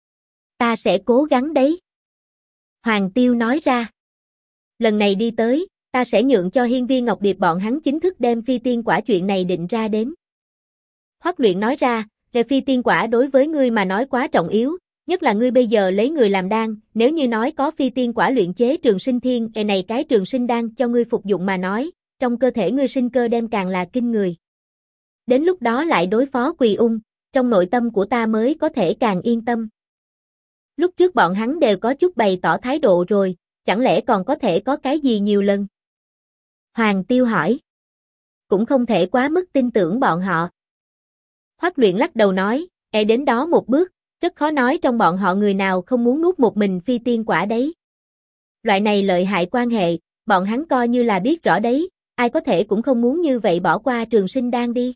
Ta sẽ cố gắng đấy. Hoàng Tiêu nói ra. Lần này đi tới, ta sẽ nhượng cho Hiên Viên Ngọc Điệp bọn hắn chính thức đem phi tiên quả chuyện này định ra đến. Hoắc Luyện nói ra, phi tiên quả đối với ngươi mà nói quá trọng yếu, nhất là ngươi bây giờ lấy người làm đan, nếu như nói có phi tiên quả luyện chế trường sinh thiên, này cái trường sinh đan cho ngươi phục dụng mà nói, trong cơ thể ngươi sinh cơ đem càng là kinh người. Đến lúc đó lại đối phó Quỳ Ung, trong nội tâm của ta mới có thể càng yên tâm. Lúc trước bọn hắn đều có chút bày tỏ thái độ rồi, chẳng lẽ còn có thể có cái gì nhiều lần? Hoàng Tiêu hỏi. Cũng không thể quá mức tin tưởng bọn họ. Hoắc Luyện lắc đầu nói, đến đó một bước, rất khó nói trong bọn họ người nào không muốn nuốt một mình phi tiên quả đấy. Loại này lợi hại quan hệ, bọn hắn coi như là biết rõ đấy, ai có thể cũng không muốn như vậy bỏ qua trường sinh đan đi.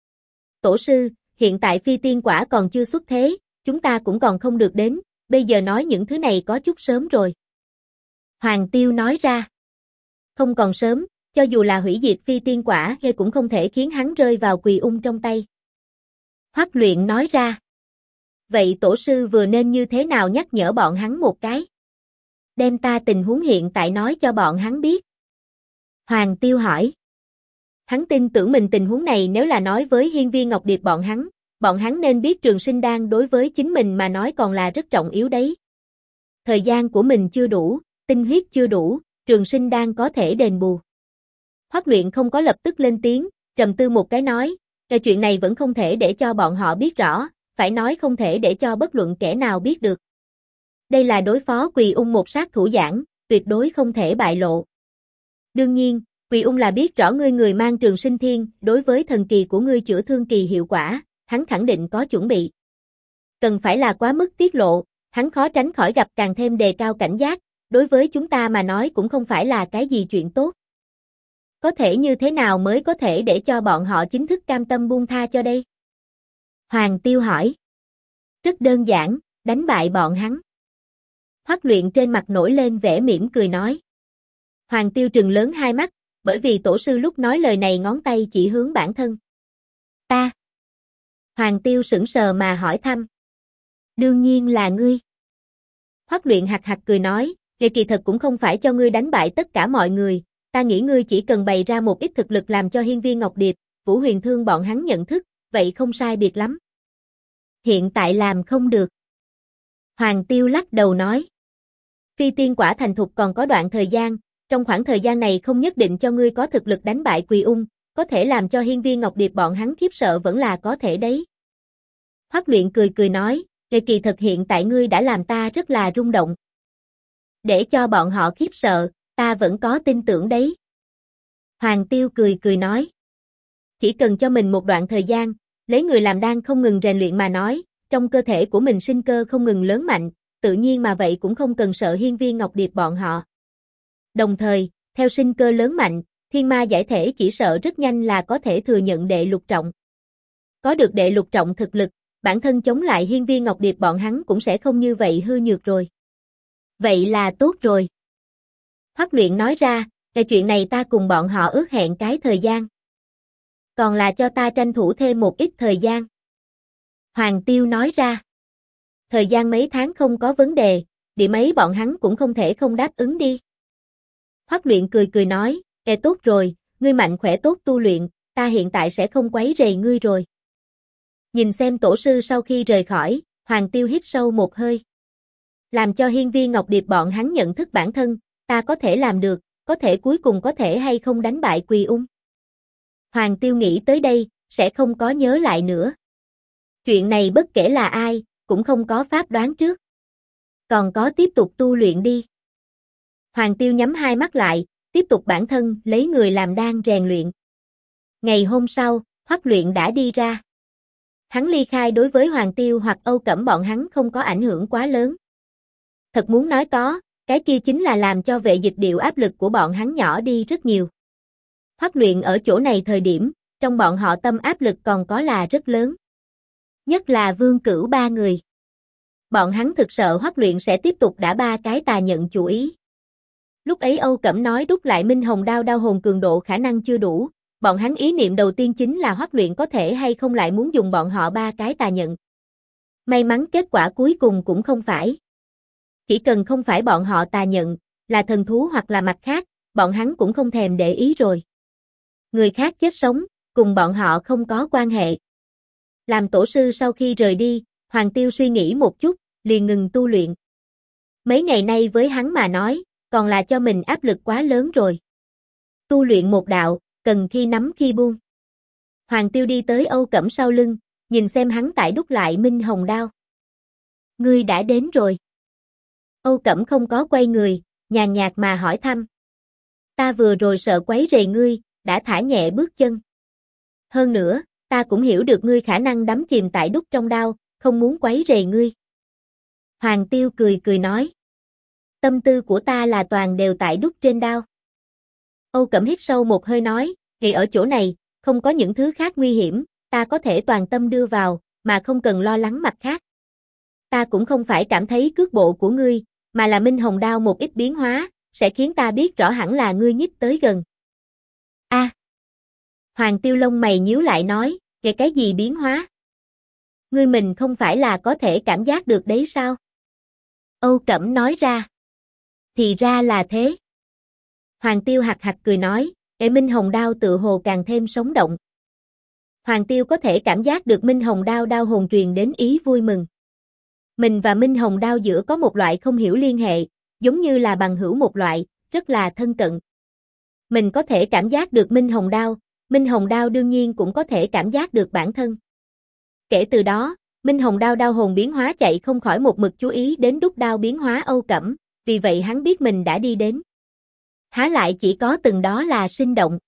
Tổ sư, hiện tại phi tiên quả còn chưa xuất thế, chúng ta cũng còn không được đến, bây giờ nói những thứ này có chút sớm rồi. Hoàng Tiêu nói ra. Không còn sớm, Cho dù là hủy diệt phi tiên quả cũng không thể khiến hắn rơi vào Quỳ Ung trong tay. Hoắc Luyện nói ra. Vậy tổ sư vừa nên như thế nào nhắc nhở bọn hắn một cái? Đem ta tình huống hiện tại nói cho bọn hắn biết. Hoàng Tiêu hỏi. Hắn tin tưởng mình tình huống này nếu là nói với Hiên Viên Ngọc Điệp bọn hắn nên biết Trường Sinh Đan đối với chính mình mà nói còn là rất trọng yếu đấy. Thời gian của mình chưa đủ, tinh huyết chưa đủ, Trường Sinh Đan có thể đền bù. Hoắc Luyện không có lập tức lên tiếng, trầm tư một cái nói, cái chuyện này vẫn không thể để cho bọn họ biết rõ, phải nói không thể để cho bất luận kẻ nào biết được. Đây là đối phó Quỳ Ung một sát thủ giảng, tuyệt đối không thể bại lộ. Đương nhiên, Quỳ Ung là biết rõ ngươi người mang Trường Sinh Thiên, đối với thần kỳ của ngươi chữa thương kỳ hiệu quả, hắn khẳng định có chuẩn bị. Cần phải là quá mức tiết lộ, hắn khó tránh khỏi gặp càng thêm đề cao cảnh giác, đối với chúng ta mà nói cũng không phải là cái gì chuyện tốt. Có thể như thế nào mới có thể để cho bọn họ chính thức cam tâm buông tha cho đây? Hoàng Tiêu hỏi. Rất đơn giản, đánh bại bọn hắn. Hoắc Luyện trên mặt nổi lên vẻ mỉm cười nói. Hoàng Tiêu trừng lớn hai mắt, bởi vì tổ sư lúc nói lời này ngón tay chỉ hướng bản thân. Ta. Hoàng Tiêu sững sờ mà hỏi thăm. Đương nhiên là ngươi. Hoắc Luyện hạc hạc cười nói, kỳ thật cũng không phải cho ngươi đánh bại tất cả mọi người, ta nghĩ ngươi chỉ cần bày ra một ít thực lực làm cho Hiên Viên Ngọc Điệp, Vũ Huyền Thương bọn hắn nhận thức, vậy không sai biệt lắm. Hiện tại làm không được. Hoàng Tiêu lắc đầu nói. Phi tiên quả thành thục còn có đoạn thời gian, trong khoảng thời gian này không nhất định cho ngươi có thực lực đánh bại Quỳ Ung, có thể làm cho Hiên Viên Ngọc Điệp bọn hắn khiếp sợ vẫn là có thể đấy. Hoắc Luyện cười cười nói, kỳ thật hiện tại ngươi đã làm ta rất là rung động. Để cho bọn họ khiếp sợ, ta vẫn có tin tưởng đấy. Hoàng Tiêu cười cười nói. Chỉ cần cho mình một đoạn thời gian, lấy người làm đan không ngừng rèn luyện mà nói, trong cơ thể của mình sinh cơ không ngừng lớn mạnh, tự nhiên mà vậy cũng không cần sợ Hiên Viên Ngọc Điệp bọn họ. Đồng thời, theo sinh cơ lớn mạnh, thiên ma giải thể chỉ sợ rất nhanh là có thể thừa nhận đệ lục trọng. Có được đệ lục trọng thực lực, bản thân chống lại Hiên Viên Ngọc Điệp bọn hắn cũng sẽ không như vậy hư nhược rồi. Vậy là tốt rồi. Hoắc Luyện nói ra, cái chuyện này ta cùng bọn họ ước hẹn cái thời gian. Còn là cho ta tranh thủ thêm một ít thời gian. Hoàng Tiêu nói ra. Thời gian mấy tháng không có vấn đề, điểm ấy bọn hắn cũng không thể không đáp ứng đi. Hoắc Luyện cười cười nói, tốt rồi, ngươi mạnh khỏe tốt tu luyện, ta hiện tại sẽ không quấy rầy ngươi rồi. Nhìn xem tổ sư sau khi rời khỏi, Hoàng Tiêu hít sâu một hơi. Làm cho Hiên Viên Ngọc Điệp bọn hắn nhận thức bản thân, ta có thể làm được, có thể cuối cùng có thể hay không đánh bại Quỳ Ung. Hoàng Tiêu nghĩ tới đây, sẽ không có nhớ lại nữa. Chuyện này bất kể là ai, cũng không có pháp đoán trước. Còn có tiếp tục tu luyện đi. Hoàng Tiêu nhắm hai mắt lại, tiếp tục bản thân lấy người làm đan rèn luyện. Ngày hôm sau, Hoắc Luyện đã đi ra. Hắn ly khai đối với Hoàng Tiêu hoặc Âu Cẩm bọn hắn không có ảnh hưởng quá lớn. Thật muốn nói có, cái kia chính là làm cho Vệ Dịch Điệu áp lực của bọn hắn nhỏ đi rất nhiều. Hoắc Luyện ở chỗ này thời điểm, trong bọn họ tâm áp lực còn có là rất lớn. Nhất là Vương Cửu ba người. Bọn hắn thực sợ Hoắc Luyện sẽ tiếp tục đả ba cái tà nhận chủ ý. Lúc ấy Âu Cẩm nói đúc lại Minh Hồng đao đao hồn cường độ khả năng chưa đủ, bọn hắn ý niệm đầu tiên chính là Hoắc Luyện có thể hay không lại muốn dùng bọn họ ba cái tà nhận. May mắn kết quả cuối cùng cũng không phải. Chỉ cần không phải bọn họ tà nhận, là thần thú hoặc là mặt khác, bọn hắn cũng không thèm để ý rồi. Người khác chết sống, cùng bọn họ không có quan hệ. Làm tổ sư sau khi rời đi, Hoàng Tiêu suy nghĩ một chút, liền ngừng tu luyện. Mấy ngày nay với hắn mà nói, còn là cho mình áp lực quá lớn rồi. Tu luyện một đạo, cần khi nắm khi buông. Hoàng Tiêu đi tới Âu Cẩm sau lưng, nhìn xem hắn tại đúc lại Minh Hồng đao. Ngươi đã đến rồi. Âu Cẩm không có quay người, nhàn nhạt mà hỏi thăm. Ta vừa rồi sợ quấy rầy ngươi, đã thả nhẹ bước chân. Hơn nữa, ta cũng hiểu được ngươi khả năng đắm chìm tại đúc trong đao, không muốn quấy rầy ngươi. Hoàng Tiêu cười cười nói. Tâm tư của ta là toàn đều tại đúc trên đao. Âu Cẩm hít sâu một hơi nói, thì ở chỗ này, không có những thứ khác nguy hiểm, ta có thể toàn tâm đưa vào, mà không cần lo lắng mặt khác. Ta cũng không phải cảm thấy cước bộ của ngươi, mà là Minh Hồng đao một ít biến hóa, sẽ khiến ta biết rõ hẳn là ngươi nhích tới gần. A. Hoàng Tiêu lông mày nhíu lại nói, cái gì biến hóa? Ngươi mình không phải là có thể cảm giác được đấy sao? Âu Cẩm nói ra. Thì ra là thế. Hoàng Tiêu hạc hạc cười nói, Minh Hồng Đao tự hồ càng thêm sống động. Hoàng Tiêu có thể cảm giác được Minh Hồng Đao đao hồn truyền đến ý vui mừng. Mình và Minh Hồng Đao giữa có một loại không hiểu liên hệ, giống như là bằng hữu một loại, rất là thân cận. Mình có thể cảm giác được Minh Hồng Đao đương nhiên cũng có thể cảm giác được bản thân. Kể từ đó, Minh Hồng Đao đao hồn biến hóa chạy không khỏi một mực chú ý đến đúc đao biến hóa Âu Cẩm, vì vậy hắn biết mình đã đi đến. Há lại chỉ có từng đó là sinh động.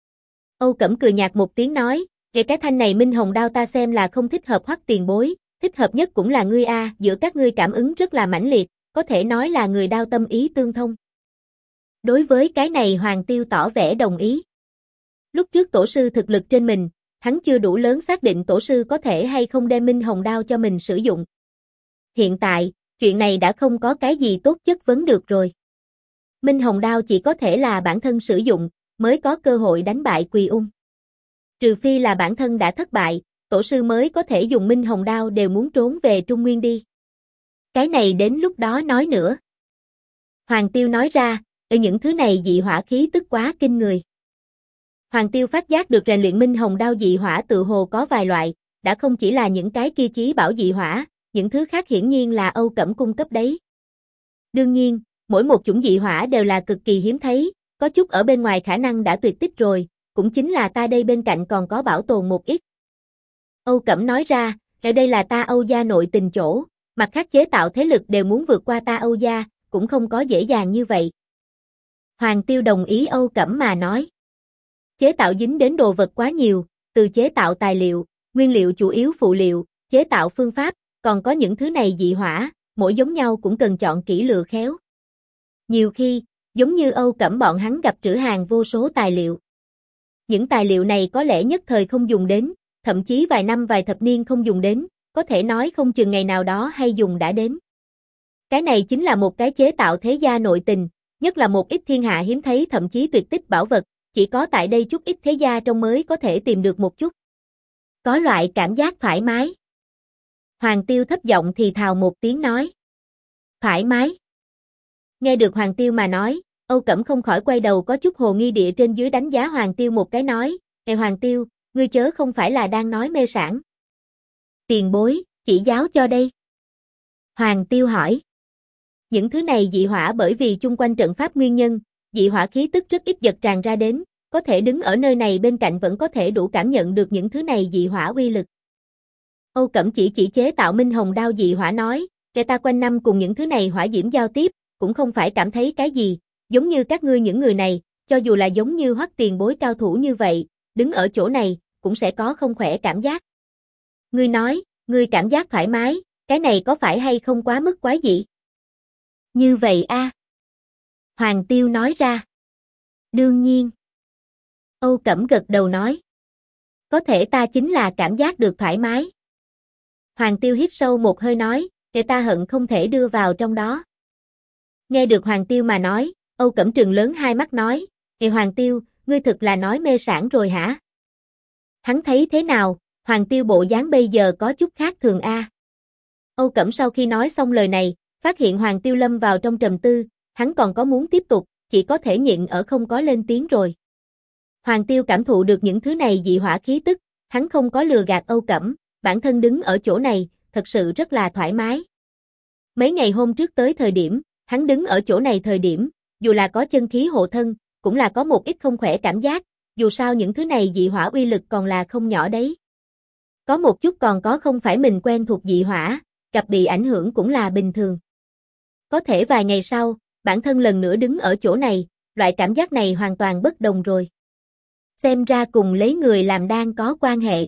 Âu Cẩm cười nhạt một tiếng nói, cái thanh này Minh Hồng Đao ta xem là không thích hợp Hoắc tiền bối, thích hợp nhất cũng là ngươi a, giữa các ngươi cảm ứng rất là mãnh liệt, có thể nói là người đao tâm ý tương thông. Đối với cái này Hoàng Tiêu tỏ vẻ đồng ý. Lúc trước tổ sư thực lực trên mình, hắn chưa đủ lớn xác định tổ sư có thể hay không đem Minh Hồng Đao cho mình sử dụng. Hiện tại, chuyện này đã không có cái gì tốt chất vấn được rồi. Minh Hồng Đao chỉ có thể là bản thân sử dụng, mới có cơ hội đánh bại Quỳ Ung. Trừ phi là bản thân đã thất bại, tổ sư mới có thể dùng Minh Hồng Đao đều muốn trốn về Trung Nguyên đi. Cái này đến lúc đó nói nữa. Hoàng Tiêu nói ra, những thứ này dị hỏa khí tức quá kinh người. Hoàng Tiêu phát giác được rèn luyện Minh Hồng Đao dị hỏa tự hồ có vài loại, đã không chỉ là những cái kia chí bảo dị hỏa, những thứ khác hiển nhiên là Âu Cẩm cung cấp đấy. Đương nhiên, mỗi một chủng dị hỏa đều là cực kỳ hiếm thấy, có chút ở bên ngoài khả năng đã tuyệt tích rồi, cũng chính là ta đây bên cạnh còn có bảo tồn một ít. Âu Cẩm nói ra, ở đây là ta Âu gia nội tình chỗ, mặt khác chế tạo thế lực đều muốn vượt qua ta Âu gia, cũng không có dễ dàng như vậy. Hoàng Tiêu đồng ý Âu Cẩm mà nói. Chế tạo dính đến đồ vật quá nhiều, từ chế tạo tài liệu, nguyên liệu chủ yếu phụ liệu, chế tạo phương pháp, còn có những thứ này dị hỏa, mỗi giống nhau cũng cần chọn kỹ lựa khéo. Nhiều khi, giống như Âu Cẩm bọn hắn gặp trữ hàng vô số tài liệu. Những tài liệu này có lẽ nhất thời không dùng đến, thậm chí vài năm vài thập niên không dùng đến, có thể nói không chừng ngày nào đó hay dùng đã đến. Cái này chính là một cái chế tạo thế gia nội tình, nhất là một ít thiên hạ hiếm thấy thậm chí tuyệt tích bảo vật, chỉ có tại đây chút ít thế gia trong mới có thể tìm được một chút. Có loại cảm giác thoải mái. Hoàng Tiêu thấp giọng thì thào một tiếng nói. Thoải mái. Nghe được Hoàng Tiêu mà nói, Âu Cẩm không khỏi quay đầu có chút hồ nghi địa trên dưới đánh giá Hoàng Tiêu một cái nói, Hoàng Tiêu, ngươi chớ không phải là đang nói mê sảng. Tiền bối, chỉ giáo cho đây. Hoàng Tiêu hỏi. Những thứ này dị hỏa bởi vì chung quanh trận pháp nguyên nhân, dị hỏa khí tức rất ít giật tràn ra đến, có thể đứng ở nơi này bên cạnh vẫn có thể đủ cảm nhận được những thứ này dị hỏa uy lực. Âu Cẩm chỉ chế tạo Minh Hồng Đao dị hỏa nói, kẻ ta quanh năm cùng những thứ này hỏa diễm giao tiếp, cũng không phải cảm thấy cái gì, giống như các ngươi những người này, cho dù là giống như Hoắc tiền bối cao thủ như vậy, đứng ở chỗ này, cũng sẽ có không khỏe cảm giác. Ngươi nói, ngươi cảm giác thoải mái, cái này có phải hay không quá mức quái dị? Như vậy a. Hoàng Tiêu nói ra. Đương nhiên. Âu Cẩm gật đầu nói. Có thể ta chính là cảm giác được thoải mái. Hoàng Tiêu hít sâu một hơi nói, để ta hận không thể đưa vào trong đó. Nghe được Hoàng Tiêu mà nói, Âu Cẩm trừng lớn hai mắt nói, Hoàng Tiêu, ngươi thực là nói mê sảng rồi hả? Hắn thấy thế nào, Hoàng Tiêu bộ dáng bây giờ có chút khác thường a. Âu Cẩm sau khi nói xong lời này, phát hiện Hoàng Tiêu lâm vào trong trầm tư, hắn còn có muốn tiếp tục, chỉ có thể nhịn ở không có lên tiếng rồi. Hoàng Tiêu cảm thụ được những thứ này dị hỏa khí tức, hắn không có lừa gạt Âu Cẩm, bản thân đứng ở chỗ này, thật sự rất là thoải mái. Mấy ngày hôm trước tới thời điểm, hắn đứng ở chỗ này thời điểm, dù là có chân khí hộ thân, cũng là có một ít không khỏe cảm giác, dù sao những thứ này dị hỏa uy lực còn là không nhỏ đấy. Có một chút còn có không phải mình quen thuộc dị hỏa, gặp bị ảnh hưởng cũng là bình thường. Có thể vài ngày sau, bản thân lần nữa đứng ở chỗ này, loại cảm giác này hoàn toàn bất đồng rồi. Xem ra cùng lấy người làm đan có quan hệ.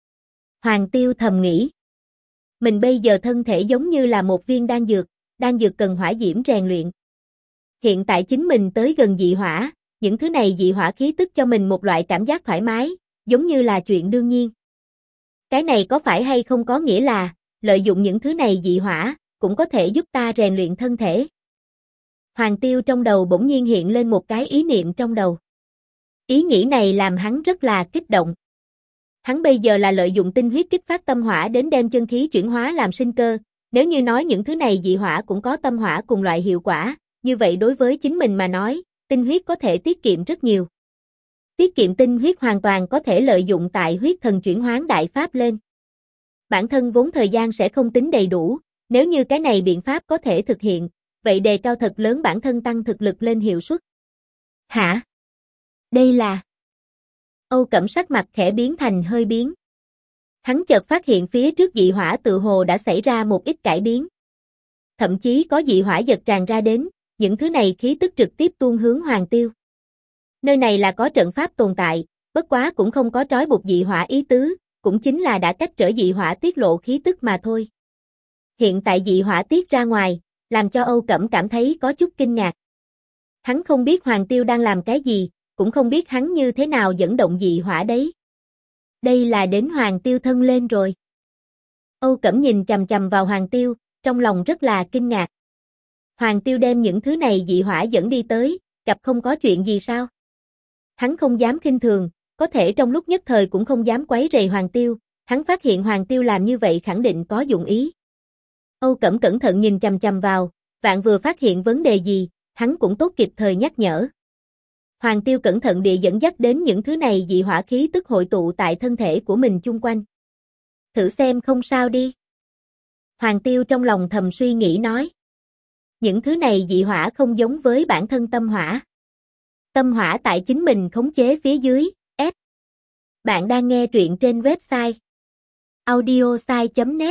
Hoàng Tiêu thầm nghĩ. Mình bây giờ thân thể giống như là một viên đan dược cần hỏa diễm rèn luyện. Hiện tại chính mình tới gần dị hỏa, những thứ này dị hỏa khí tức cho mình một loại cảm giác thoải mái, giống như là chuyện đương nhiên. Cái này có phải hay không có nghĩa là, lợi dụng những thứ này dị hỏa, cũng có thể giúp ta rèn luyện thân thể. Hoàng Tiêu trong đầu bỗng nhiên hiện lên một cái ý niệm trong đầu. Ý nghĩ này làm hắn rất là kích động. Hắn bây giờ là lợi dụng tinh huyết kích phát tâm hỏa đến đem chân khí chuyển hóa làm sinh cơ, nếu như nói những thứ này dị hỏa cũng có tâm hỏa cùng loại hiệu quả, như vậy đối với chính mình mà nói, tinh huyết có thể tiết kiệm rất nhiều. Tiết kiệm tinh huyết hoàn toàn có thể lợi dụng tại huyết thần chuyển hoán đại pháp lên. Bản thân vốn thời gian sẽ không tính đầy đủ, nếu như cái này biện pháp có thể thực hiện, vậy đề cao thật lớn bản thân tăng thực lực lên hiệu suất. Hả? Đây là... Âu Cẩm sắc mặt khẽ biến thành hơi biến. Hắn chợt phát hiện phía trước dị hỏa tự hồ đã xảy ra một ít cải biến. Thậm chí có dị hỏa giật tràn ra đến, những thứ này khí tức trực tiếp tuôn hướng Hoàng Tiêu. Nơi này là có trận pháp tồn tại, bất quá cũng không có trói buộc dị hỏa ý tứ, cũng chính là đã cách trở dị hỏa tiết lộ khí tức mà thôi. Hiện tại dị hỏa tiết ra ngoài, làm cho Âu Cẩm cảm thấy có chút kinh ngạc. Hắn không biết Hoàng Tiêu đang làm cái gì, cũng không biết hắn như thế nào dẫn động dị hỏa đấy. Đây là đến Hoàng Tiêu thân lên rồi. Âu Cẩm nhìn chằm chằm vào Hoàng Tiêu, trong lòng rất là kinh ngạc. Hoàng Tiêu đem những thứ này dị hỏa dẫn đi tới, gặp không có chuyện gì sao? Hắn không dám khinh thường, có thể trong lúc nhất thời cũng không dám quấy rầy Hoàng Tiêu, hắn phát hiện Hoàng Tiêu làm như vậy khẳng định có dụng ý. Âu Cẩm cẩn thận nhìn chằm chằm vào, vạn vừa phát hiện vấn đề gì, hắn cũng tốt kịp thời nhắc nhở. Hoàng Tiêu cẩn thận địa dẫn dắt đến những thứ này dị hỏa khí tức hội tụ tại thân thể của mình chung quanh. Thử xem không sao đi. Hoàng Tiêu trong lòng thầm suy nghĩ nói. Những thứ này dị hỏa không giống với bản thân tâm hỏa. Tâm hỏa tại chính mình khống chế phía dưới, S. Bạn đang nghe truyện trên website audiosai.net.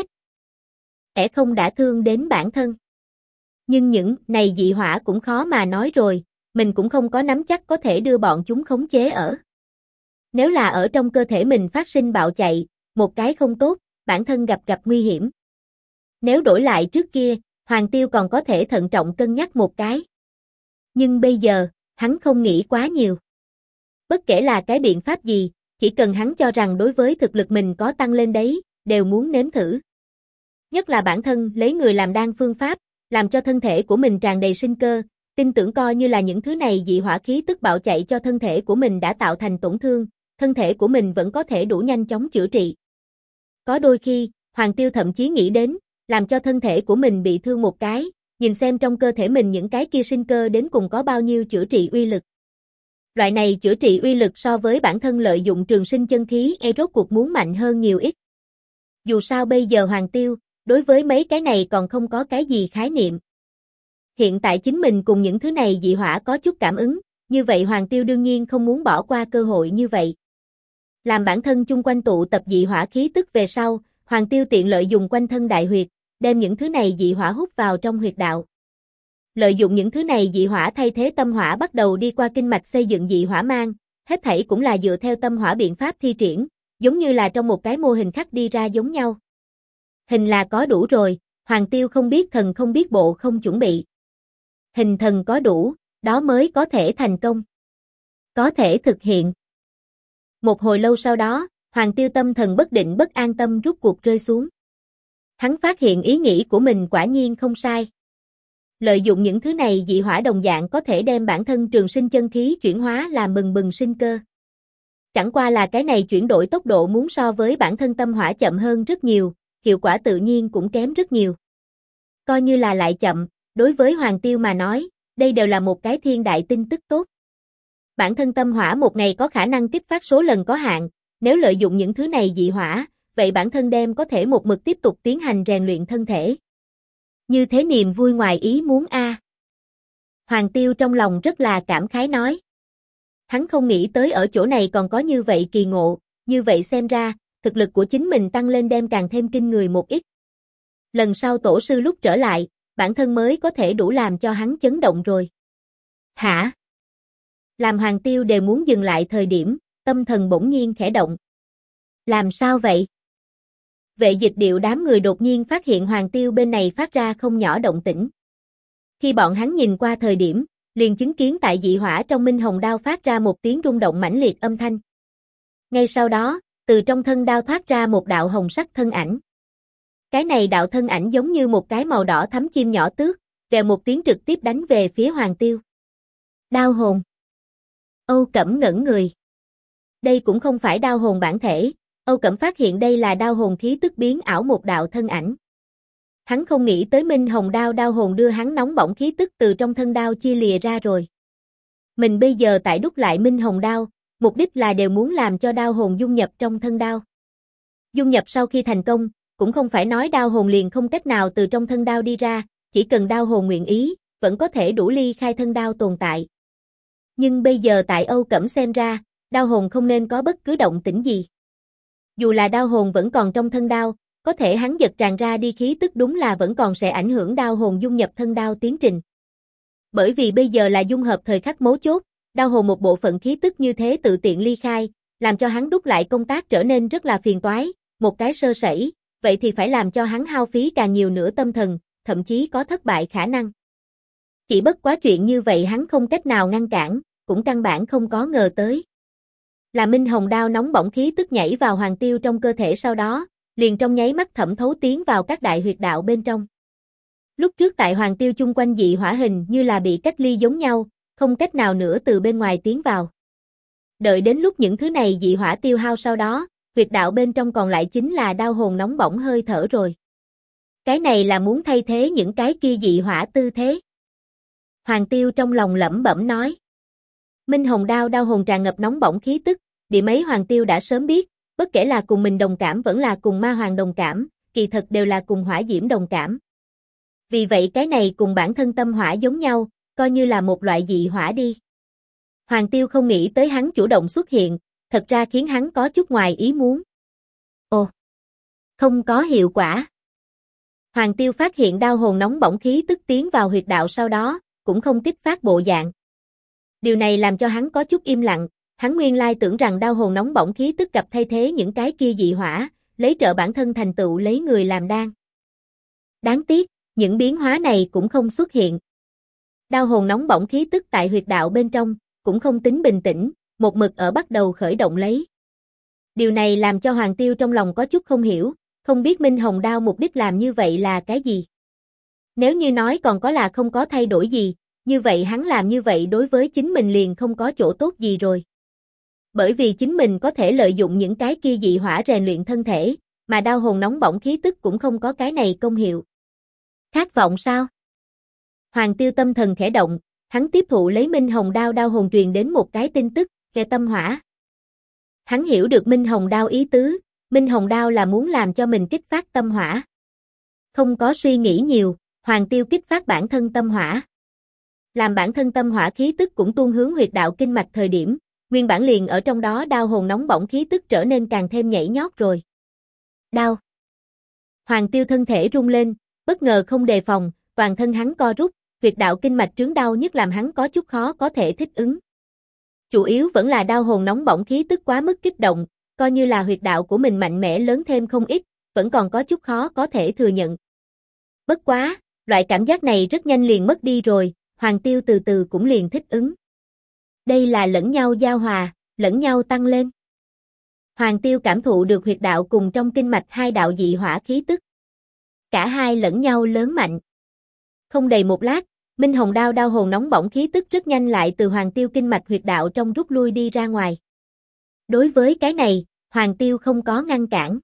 Không đã thương đến bản thân. Nhưng những này dị hỏa cũng khó mà nói rồi, mình cũng không có nắm chắc có thể đưa bọn chúng khống chế ở. Nếu là ở trong cơ thể mình phát sinh bạo chạy, một cái không tốt, bản thân gặp nguy hiểm. Nếu đổi lại trước kia, Hoàng Tiêu còn có thể thận trọng cân nhắc một cái. Nhưng bây giờ, hắn không nghĩ quá nhiều. Bất kể là cái biện pháp gì, chỉ cần hắn cho rằng đối với thực lực mình có tăng lên đấy, đều muốn nếm thử. Nhất là bản thân lấy người làm đan phương pháp, làm cho thân thể của mình tràn đầy sinh cơ, tin tưởng coi như là những thứ này dị hỏa khí tức bạo chạy cho thân thể của mình đã tạo thành tổn thương, thân thể của mình vẫn có thể đủ nhanh chóng chữa trị. Có đôi khi, Hoàng Tiêu thậm chí nghĩ đến, làm cho thân thể của mình bị thương một cái, nhìn xem trong cơ thể mình những cái kia sinh cơ đến cùng có bao nhiêu chữa trị uy lực. Loại này chữa trị uy lực so với bản thân lợi dụng trường sinh chân khí rốt cuộc muốn mạnh hơn nhiều ít. Dù sao bây giờ Hoàng Tiêu, đối với mấy cái này còn không có cái gì khái niệm. Hiện tại chính mình cùng những thứ này dị hỏa có chút cảm ứng, như vậy Hoàng Tiêu đương nhiên không muốn bỏ qua cơ hội như vậy. Làm bản thân chung quanh tụ tập dị hỏa khí tức về sau, Hoàng Tiêu tiện lợi dùng quanh thân đại huyệt, đem những thứ này dị hỏa hút vào trong huyệt đạo. Lợi dụng những thứ này dị hỏa thay thế tâm hỏa bắt đầu đi qua kinh mạch xây dựng dị hỏa mang, hết thảy cũng là dựa theo tâm hỏa biện pháp thi triển, giống như là trong một cái mô hình khắc đi ra giống nhau. Hình là có đủ rồi, Hoàng Tiêu không biết thần không biết bộ không chuẩn bị. Hình thần có đủ, đó mới có thể thành công. Có thể thực hiện. Một hồi lâu sau đó, Hoàng Tiêu tâm thần bất định bất an tâm rút cuộc rơi xuống. Hắn phát hiện ý nghĩ của mình quả nhiên không sai. Lợi dụng những thứ này dị hỏa đồng dạng có thể đem bản thân trường sinh chân khí chuyển hóa làm bừng bừng sinh cơ. Chẳng qua là cái này chuyển đổi tốc độ muốn so với bản thân tâm hỏa chậm hơn rất nhiều, hiệu quả tự nhiên cũng kém rất nhiều. Coi như là lại chậm, đối với Hoàng Tiêu mà nói, đây đều là một cái thiên đại tin tức tốt. Bản thân tâm hỏa một ngày có khả năng tiếp phát số lần có hạn, nếu lợi dụng những thứ này dị hỏa, vậy bản thân đem có thể một mực tiếp tục tiến hành rèn luyện thân thể. Như thế niềm vui ngoài ý muốn a. Hoàng Tiêu trong lòng rất là cảm khái nói. Hắn không nghĩ tới ở chỗ này còn có như vậy kỳ ngộ, như vậy xem ra, thực lực của chính mình tăng lên đem càng thêm kinh người một ít. Lần sau tổ sư lúc trở lại, bản thân mới có thể đủ làm cho hắn chấn động rồi. Hả? Làm Hoàng Tiêu đều muốn dừng lại thời điểm, tâm thần bỗng nhiên khẽ động. Làm sao vậy? Vệ dịch điệu đám người đột nhiên phát hiện Hoàng Tiêu bên này phát ra không nhỏ động tĩnh. Khi bọn hắn nhìn qua thời điểm, liền chứng kiến tại dị hỏa trong minh hồng đao phát ra một tiếng rung động mãnh liệt âm thanh. Ngay sau đó, từ trong thân đao thoát ra một đạo hồng sắc thân ảnh. Cái này đạo thân ảnh giống như một cái màu đỏ thắm chim nhỏ tước, vèo một tiếng trực tiếp đánh về phía Hoàng Tiêu. Đao hồn. Âu Cẩm ngẩn người. Đây cũng không phải đao hồn bản thể, Âu Cẩm phát hiện đây là đao hồn khí tức biến ảo một đạo thân ảnh. Hắn không nghĩ tới Minh Hồng đao hồn đưa hắn nóng bỏng khí tức từ trong thân đao chia lìa ra rồi. Mình bây giờ tại đúc lại Minh Hồng đao, mục đích là đều muốn làm cho đao hồn dung nhập trong thân đao. Dung nhập sau khi thành công, cũng không phải nói đao hồn liền không cách nào từ trong thân đao đi ra, chỉ cần đao hồn nguyện ý, vẫn có thể đủ ly khai thân đao tồn tại. Nhưng bây giờ tại Âu Cẩm xem ra, đao hồn không nên có bất cứ động tĩnh gì. Dù là đao hồn vẫn còn trong thân đao, có thể hắn giật tràn ra đi khí tức đúng là vẫn còn sẽ ảnh hưởng đao hồn dung nhập thân đao tiến trình. Bởi vì bây giờ là dung hợp thời khắc mấu chốt, đao hồn một bộ phận khí tức như thế tự tiện ly khai, làm cho hắn đúc lại công tác trở nên rất là phiền toái, một cái sơ sẩy, vậy thì phải làm cho hắn hao phí càng nhiều nữa tâm thần, thậm chí có thất bại khả năng. Chỉ bất quá chuyện như vậy hắn không cách nào ngăn cản, cũng căn bản không có ngờ tới. Là Minh Hồng đao nóng bỏng khí tức nhảy vào Hoàng Tiêu trong cơ thể sau đó, liền trong nháy mắt thẩm thấu tiến vào các đại huyệt đạo bên trong. Lúc trước tại Hoàng Tiêu chung quanh dị hỏa hình như là bị cách ly giống nhau, không cách nào nữa từ bên ngoài tiến vào. Đợi đến lúc những thứ này dị hỏa tiêu hao sau đó, huyệt đạo bên trong còn lại chính là đao hồn nóng bỏng hơi thở rồi. Cái này là muốn thay thế những cái kia dị hỏa tư thế. Hoàng Tiêu trong lòng lẩm bẩm nói. Minh Hồng đao hồn tràn ngập nóng bỏng khí tức, điểm ấy Hoàng Tiêu đã sớm biết, bất kể là cùng mình đồng cảm vẫn là cùng ma hoàng đồng cảm, kỳ thật đều là cùng hỏa diễm đồng cảm. Vì vậy cái này cùng bản thân tâm hỏa giống nhau, coi như là một loại dị hỏa đi. Hoàng Tiêu không nghĩ tới hắn chủ động xuất hiện, thật ra khiến hắn có chút ngoài ý muốn. Ồ, không có hiệu quả. Hoàng Tiêu phát hiện đao hồn nóng bỏng khí tức tiến vào huyệt đạo sau đó, cũng không kích phát bộ dạng. Điều này làm cho hắn có chút im lặng, hắn nguyên lai tưởng rằng đao hồn nóng bỏng khí tức gặp thay thế những cái kia dị hỏa, lấy trợ bản thân thành tựu lấy người làm đan. Đáng tiếc, những biến hóa này cũng không xuất hiện. Đao hồn nóng bỏng khí tức tại huyệt đạo bên trong, cũng không tính bình tĩnh, một mực ở bắt đầu khởi động lấy. Điều này làm cho Hoàng Tiêu trong lòng có chút không hiểu, không biết Minh Hồng đao mục đích làm như vậy là cái gì. Nếu như nói còn có là không có thay đổi gì, như vậy hắn làm như vậy đối với chính mình liền không có chỗ tốt gì rồi. Bởi vì chính mình có thể lợi dụng những cái kia dị hỏa rèn luyện thân thể, mà đao hồn nóng bỏng khí tức cũng không có cái này công hiệu. Khát vọng sao? Hoàng Tiêu tâm thần khẽ động, hắn tiếp thụ lấy Minh Hồng đao hồn truyền đến một cái tin tức, về tâm hỏa. Hắn hiểu được Minh Hồng đao ý tứ, Minh Hồng đao là muốn làm cho mình kích phát tâm hỏa. Không có suy nghĩ nhiều, Hoàng Tiêu kích phát bản thân tâm hỏa. Làm bản thân tâm hỏa khí tức cũng tuôn hướng huyệt đạo kinh mạch thời điểm, nguyên bản liền ở trong đó đao hồn nóng bỏng khí tức trở nên càng thêm nhảy nhót rồi. Đao. Hoàng Tiêu thân thể rung lên, bất ngờ không đề phòng, toàn thân hắn co rút, huyệt đạo kinh mạch trướng đau nhất làm hắn có chút khó có thể thích ứng. Chủ yếu vẫn là đao hồn nóng bỏng khí tức quá mức kích động, coi như là huyệt đạo của mình mạnh mẽ lớn thêm không ít, vẫn còn có chút khó có thể thừa nhận. Bất quá, loại cảm giác này rất nhanh liền mất đi rồi, Hoàng Tiêu từ từ cũng liền thích ứng. Đây là lẫn nhau giao hòa, lẫn nhau tăng lên. Hoàng Tiêu cảm thụ được huyệt đạo cùng trong kinh mạch hai đạo dị hỏa khí tức. Cả hai lẫn nhau lớn mạnh. Không đầy một lát, Minh Hồng đao hồn nóng bỏng khí tức rất nhanh lại từ Hoàng Tiêu kinh mạch huyệt đạo trong rút lui đi ra ngoài. Đối với cái này, Hoàng Tiêu không có ngăn cản.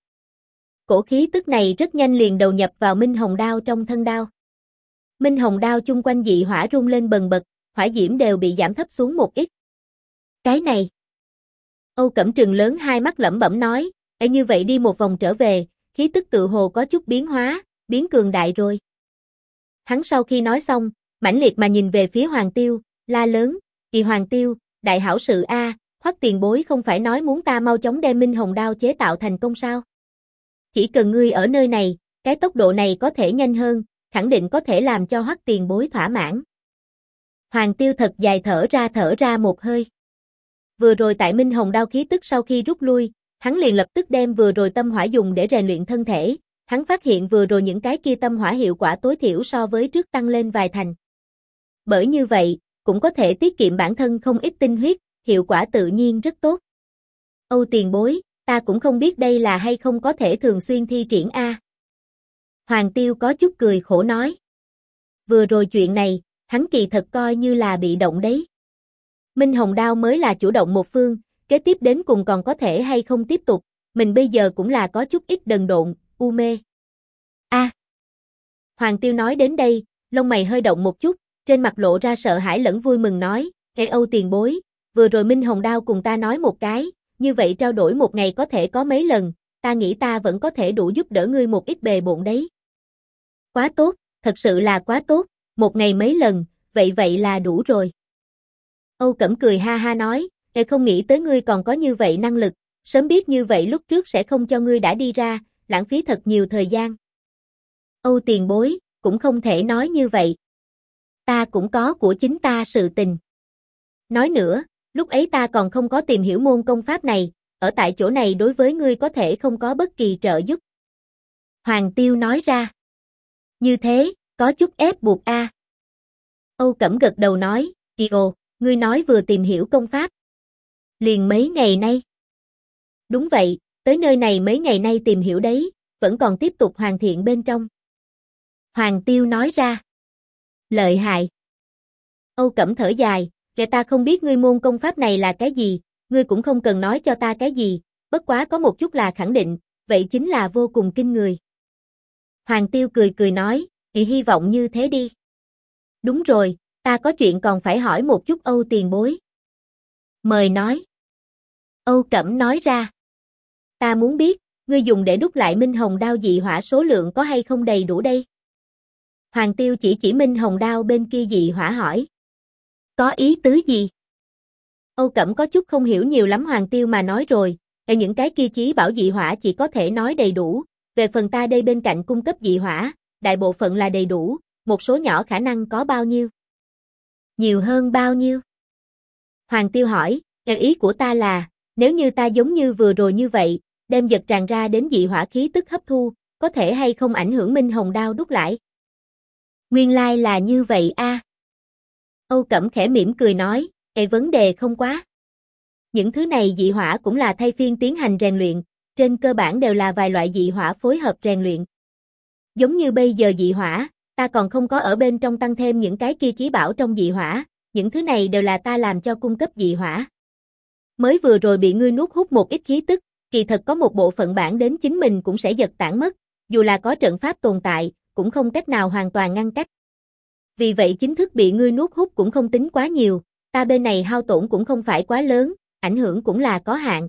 Cổ khí tức này rất nhanh liền đầu nhập vào Minh Hồng đao trong thân đao. Minh Hồng đao chung quanh dị hỏa rung lên bần bật, hỏa diễm đều bị giảm thấp xuống một ít. Cái này. Âu Cẩm trừng lớn hai mắt lẩm bẩm nói, như vậy đi một vòng trở về, khí tức tự hồ có chút biến hóa, biến cường đại rồi. Hắn sau khi nói xong, mãnh liệt mà nhìn về phía Hoàng Tiêu, la lớn, "Kỳ Hoàng Tiêu, đại hảo sự a, Hoắc tiền bối không phải nói muốn ta mau chóng đem Minh Hồng đao chế tạo thành công sao? Chỉ cần ngươi ở nơi này, cái tốc độ này có thể nhanh hơn, khẳng định có thể làm cho Hoắc tiền bối thỏa mãn." Hoàng Tiêu thật dài thở ra một hơi. Vừa rồi tại Minh Hồng đao khí tức sau khi rút lui, hắn liền lập tức đem vừa rồi tâm hỏa dùng để rèn luyện thân thể, hắn phát hiện vừa rồi những cái kia tâm hỏa hiệu quả tối thiểu so với trước tăng lên vài thành. Bởi như vậy, cũng có thể tiết kiệm bản thân không ít tinh huyết, hiệu quả tự nhiên rất tốt. Âu tiền bối, ta cũng không biết đây là hay không có thể thường xuyên thi triển a. Hoàng Tiêu có chút cười khổ nói. Vừa rồi chuyện này, hắn kỳ thật coi như là bị động đấy. Minh Hồng Đao mới là chủ động một phương, kế tiếp đến cùng còn có thể hay không tiếp tục, mình bây giờ cũng là có chút ít đần độn, u mê. Hoàng Tiêu nói đến đây, lông mày hơi động một chút, trên mặt lộ ra sợ hãi lẫn vui mừng nói, Âu tiền bối, vừa rồi Minh Hồng Đao cùng ta nói một cái, như vậy trao đổi một ngày có thể có mấy lần, ta nghĩ ta vẫn có thể đủ giúp đỡ ngươi một ít bề bộn đấy. Quá tốt, thật sự là quá tốt, một ngày mấy lần, vậy là đủ rồi. Âu Cẩm cười ha ha nói, không nghĩ tới ngươi còn có như vậy năng lực, sớm biết như vậy lúc trước sẽ không cho ngươi đã đi ra, lãng phí thật nhiều thời gian. Âu tiền bối, cũng không thể nói như vậy. Ta cũng có của chính ta sự tình. Nói nữa, lúc ấy ta còn không có tìm hiểu môn công pháp này, ở tại chỗ này đối với ngươi có thể không có bất kỳ trợ giúp. Hoàng Tiêu nói ra. Như thế, có chút ép buộc a. Âu Cẩm gật đầu nói, ồ, ngươi nói vừa tìm hiểu công pháp. Liền mấy ngày nay. Đúng vậy, tới nơi này mấy ngày nay tìm hiểu đấy, vẫn còn tiếp tục hoàn thiện bên trong. Hoàng Tiêu nói ra. Lợi hại. Âu Cẩm thở dài, ta không biết ngươi môn công pháp này là cái gì, ngươi cũng không cần nói cho ta cái gì, bất quá có một chút là khẳng định, vậy chính là vô cùng kinh người. Hoàng Tiêu cười cười nói, hy vọng như thế đi. Đúng rồi, ta có chuyện còn phải hỏi một chút Âu tiền bối. Mời nói. Âu Cẩm nói ra. Ta muốn biết, ngươi dùng để đúc lại Minh Hồng Đao dị hỏa số lượng có hay không đầy đủ đây? Hoàng Tiêu chỉ Minh Hồng Đao bên kia dị hỏa hỏi. Có ý tứ gì? Âu Cẩm có chút không hiểu nhiều lắm Hoàng Tiêu mà nói rồi, những cái kia chí bảo dị hỏa chỉ có thể nói đầy đủ, về phần ta đây bên cạnh cung cấp dị hỏa, đại bộ phận là đầy đủ, một số nhỏ khả năng có bao nhiêu? Nhiều hơn bao nhiêu? Hoàng Tiêu hỏi, ý của ta là, nếu như ta giống như vừa rồi như vậy, đem vật tràn ra đến dị hỏa khí tức hấp thu, có thể hay không ảnh hưởng Minh Hồng Đao đúc lại? Nguyên lai là như vậy a. Âu Cẩm khẽ mỉm cười nói, vấn đề không quá. Những thứ này dị hỏa cũng là thay phiên tiến hành rèn luyện, trên cơ bản đều là vài loại dị hỏa phối hợp rèn luyện. Giống như bây giờ dị hỏa, ta còn không có ở bên trong tăng thêm những cái kia chí bảo trong dị hỏa, những thứ này đều là ta làm cho cung cấp dị hỏa. Mới vừa rồi bị ngươi nuốt hút một ít khí tức, kỳ thật có một bộ phận bản đến chính mình cũng sẽ giật tản mất, dù là có trận pháp tồn tại, cũng không cách nào hoàn toàn ngăn cách. Vì vậy chính thức bị ngươi nuốt hút cũng không tính quá nhiều, ta bên này hao tổn cũng không phải quá lớn, ảnh hưởng cũng là có hạn.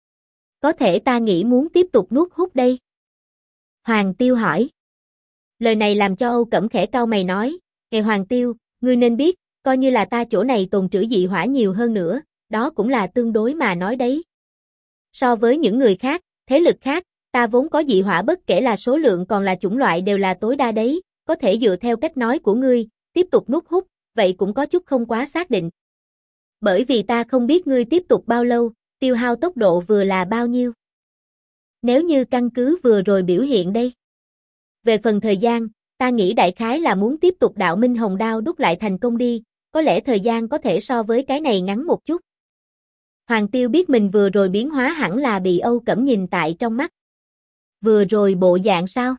Có thể ta nghĩ muốn tiếp tục nuốt hút đây. Hoàng Tiêu hỏi. Lời này làm cho Âu Cẩm khẽ cau mày nói, Hoàng Tiêu, ngươi nên biết, coi như là ta chỗ này tồn trữ dị hỏa nhiều hơn nữa, đó cũng là tương đối mà nói đấy. So với những người khác, thế lực khác, ta vốn có dị hỏa bất kể là số lượng còn là chủng loại đều là tối đa đấy, có thể dựa theo cách nói của ngươi, tiếp tục nuốt hút, vậy cũng có chút không quá xác định. Bởi vì ta không biết ngươi tiếp tục bao lâu, tiêu hao tốc độ vừa là bao nhiêu. Nếu như căn cứ vừa rồi biểu hiện đây. Về phần thời gian, ta nghĩ đại khái là muốn tiếp tục đạo Minh Hồng Đao đúc lại thành công đi, có lẽ thời gian có thể so với cái này ngắn một chút. Hoàng Tiêu biết mình vừa rồi biến hóa hẳn là bị Âu Cẩm nhìn tại trong mắt. Vừa rồi bộ dạng sao?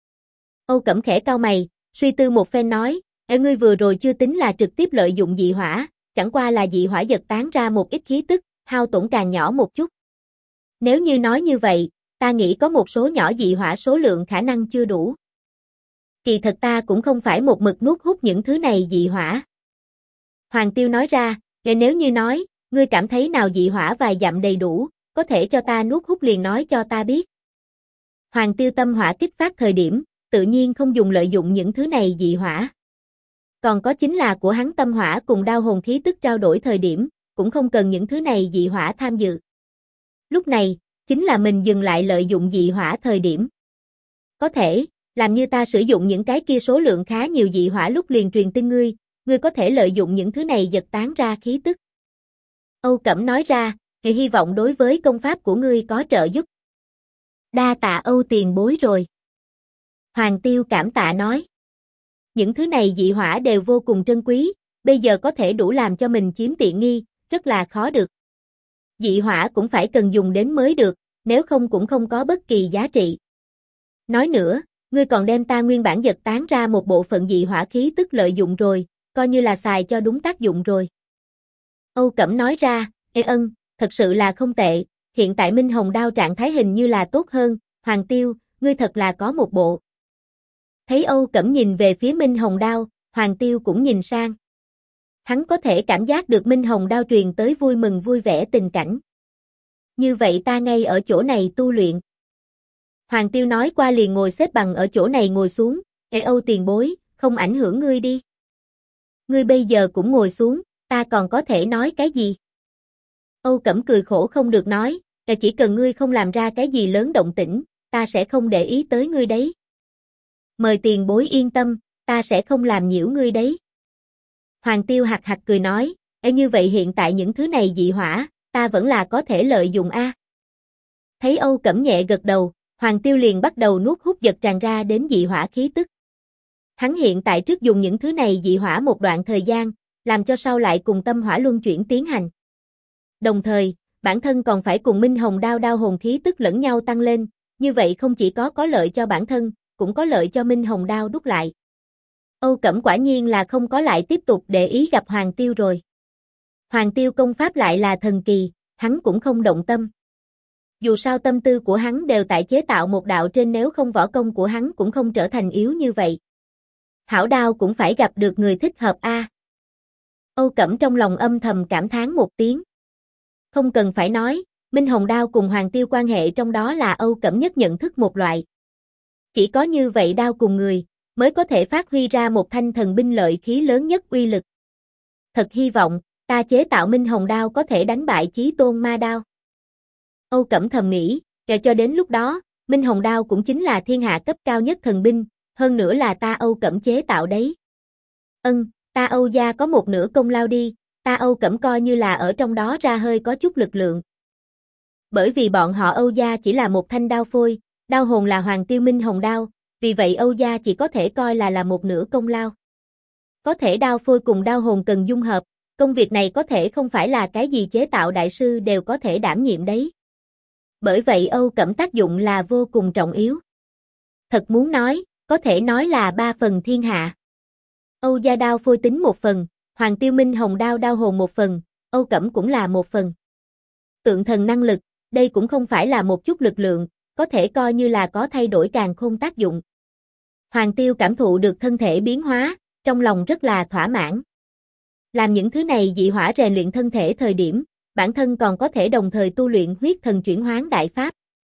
Âu Cẩm khẽ cau mày, suy tư một phen nói, ngươi vừa rồi chưa tính là trực tiếp lợi dụng dị hỏa, chẳng qua là dị hỏa giật tán ra một ít khí tức, hao tổn càng nhỏ một chút. Nếu như nói như vậy, ta nghĩ có một số nhỏ dị hỏa số lượng khả năng chưa đủ. Kỳ thật ta cũng không phải một mực nuốt hút những thứ này dị hỏa. Hoàng Tiêu nói ra, nếu như nói, ngươi cảm thấy nào dị hỏa vài dặm đầy đủ, có thể cho ta nuốt hút liền nói cho ta biết. Hoàng Tiêu tâm hỏa kích phát thời điểm, tự nhiên không dùng lợi dụng những thứ này dị hỏa. Còn có chính là của hắn tâm hỏa cùng đao hồn khí tức trao đổi thời điểm, cũng không cần những thứ này dị hỏa tham dự. Lúc này, chính là mình dừng lại lợi dụng dị hỏa thời điểm. Có thể, làm như ta sử dụng những cái kia số lượng khá nhiều dị hỏa lúc liền truyền tin ngươi có thể lợi dụng những thứ này giật tán ra khí tức. Âu Cẩm nói ra, thì hy vọng đối với công pháp của ngươi có trợ giúp. Đa tạ Âu tiền bối rồi. Hoàng Tiêu cảm tạ nói. Những thứ này dị hỏa đều vô cùng trân quý, bây giờ có thể đủ làm cho mình chiếm tiện nghi, rất là khó được. Dị hỏa cũng phải cần dùng đến mới được, nếu không cũng không có bất kỳ giá trị. Nói nữa, ngươi còn đem ta nguyên bản giật tán ra một bộ phận dị hỏa khí tức lợi dụng rồi, coi như là xài cho đúng tác dụng rồi. Âu Cẩm nói ra, Ê ân, thật sự là không tệ, hiện tại Minh Hồng Đao trạng thái hình như là tốt hơn, Hoàng Tiêu, ngươi thật là có một bộ. Thấy Âu Cẩm nhìn về phía Minh Hồng Đao, Hoàng Tiêu cũng nhìn sang. Hắn có thể cảm giác được Minh Hồng Đao truyền tới vui mừng vui vẻ tình cảnh. Như vậy ta ngay ở chỗ này tu luyện. Hoàng Tiêu nói qua liền ngồi xếp bằng ở chỗ này ngồi xuống, Ê Âu tiền bối, không ảnh hưởng ngươi đi. Ngươi bây giờ cũng ngồi xuống, ta còn có thể nói cái gì? Âu Cẩm cười khổ không được nói, chỉ cần ngươi không làm ra cái gì lớn động tĩnh, ta sẽ không để ý tới ngươi đấy. Mời tiền bối yên tâm, ta sẽ không làm nhiễu ngươi đấy. Hoàng Tiêu hạc hạc cười nói, như vậy hiện tại những thứ này dị hỏa, ta vẫn là có thể lợi dụng a. Thấy Âu Cẩm nhẹ gật đầu, Hoàng Tiêu liền bắt đầu nuốt hút giật tràn ra đến dị hỏa khí tức. Hắn hiện tại trước dùng những thứ này dị hỏa một đoạn thời gian, làm cho sau lại cùng tâm hỏa luân chuyển tiến hành. Đồng thời, bản thân còn phải cùng Minh Hồng Đao đao hồn khí tức lẫn nhau tăng lên, như vậy không chỉ có lợi cho bản thân, cũng có lợi cho Minh Hồng Đao đúc lại. Âu Cẩm quả nhiên là không có lại tiếp tục để ý gặp Hoàng Tiêu rồi. Hoàng Tiêu công pháp lại là thần kỳ, hắn cũng không động tâm. Dù sao tâm tư của hắn đều tại chế tạo một đạo trên, nếu không võ công của hắn cũng không trở thành yếu như vậy. Hảo đao cũng phải gặp được người thích hợp a. Âu Cẩm trong lòng âm thầm cảm thán một tiếng. Không cần phải nói, Minh Hồng Đao cùng Hoàng Tiêu quan hệ trong đó là Âu Cẩm nhất nhận thức một loại. Chỉ có như vậy đao cùng người, mới có thể phát huy ra một thanh thần binh lợi khí lớn nhất uy lực. Thật hy vọng, ta chế tạo Minh Hồng Đao có thể đánh bại Chí Tôn Ma Đao. Âu Cẩm thầm nghĩ, cho đến lúc đó, Minh Hồng Đao cũng chính là thiên hạ cấp cao nhất thần binh, hơn nữa là ta Âu Cẩm chế tạo đấy. Ta Âu gia có một nửa công lao đi, ta Âu Cẩm coi như là ở trong đó ra hơi có chút lực lượng. Bởi vì bọn họ Âu gia chỉ là một thanh đao phôi, đao hồn là Hoàng Tiêu Minh Hồng Đao, vì vậy Âu gia chỉ có thể coi là một nửa công lao. Có thể đao phôi cùng đao hồn cần dung hợp, công việc này có thể không phải là cái gì chế tạo đại sư đều có thể đảm nhiệm đấy. Bởi vậy Âu Cẩm tác dụng là vô cùng trọng yếu. Thật muốn nói, có thể nói là 3 phần thiên hạ. Âu gia đao phôi tính 1 phần, Hoàng Tiêu Minh Hồng Đao đao hồn 1 phần, Âu Cẩm cũng là 1 phần. Tượng thần năng lực, đây cũng không phải là một chút lực lượng, có thể coi như là có thay đổi càn khôn tác dụng. Hoàng Tiêu cảm thụ được thân thể biến hóa, trong lòng rất là thỏa mãn. Làm những thứ này dị hỏa rèn luyện thân thể thời điểm, bản thân còn có thể đồng thời tu luyện huyết thần chuyển hoán đại pháp.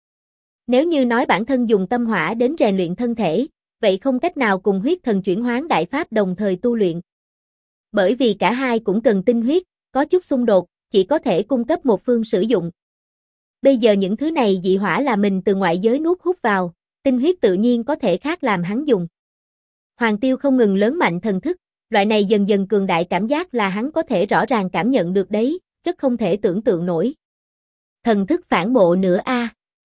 Nếu như nói bản thân dùng tâm hỏa đến rèn luyện thân thể, vậy không cách nào cùng huyết thần chuyển hoán đại pháp đồng thời tu luyện. Bởi vì cả hai cũng cần tinh huyết, có chút xung đột, chỉ có thể cung cấp một phương sử dụng. Bây giờ những thứ này dị hỏa là mình từ ngoại giới nuốt hút vào, tinh huyết tự nhiên có thể khác làm hắn dùng. Hoàng Tiêu không ngừng lớn mạnh thần thức, loại này dần dần cường đại cảm giác là hắn có thể rõ ràng cảm nhận được đấy, rất không thể tưởng tượng nổi. Thần thức phản bộ nữa a.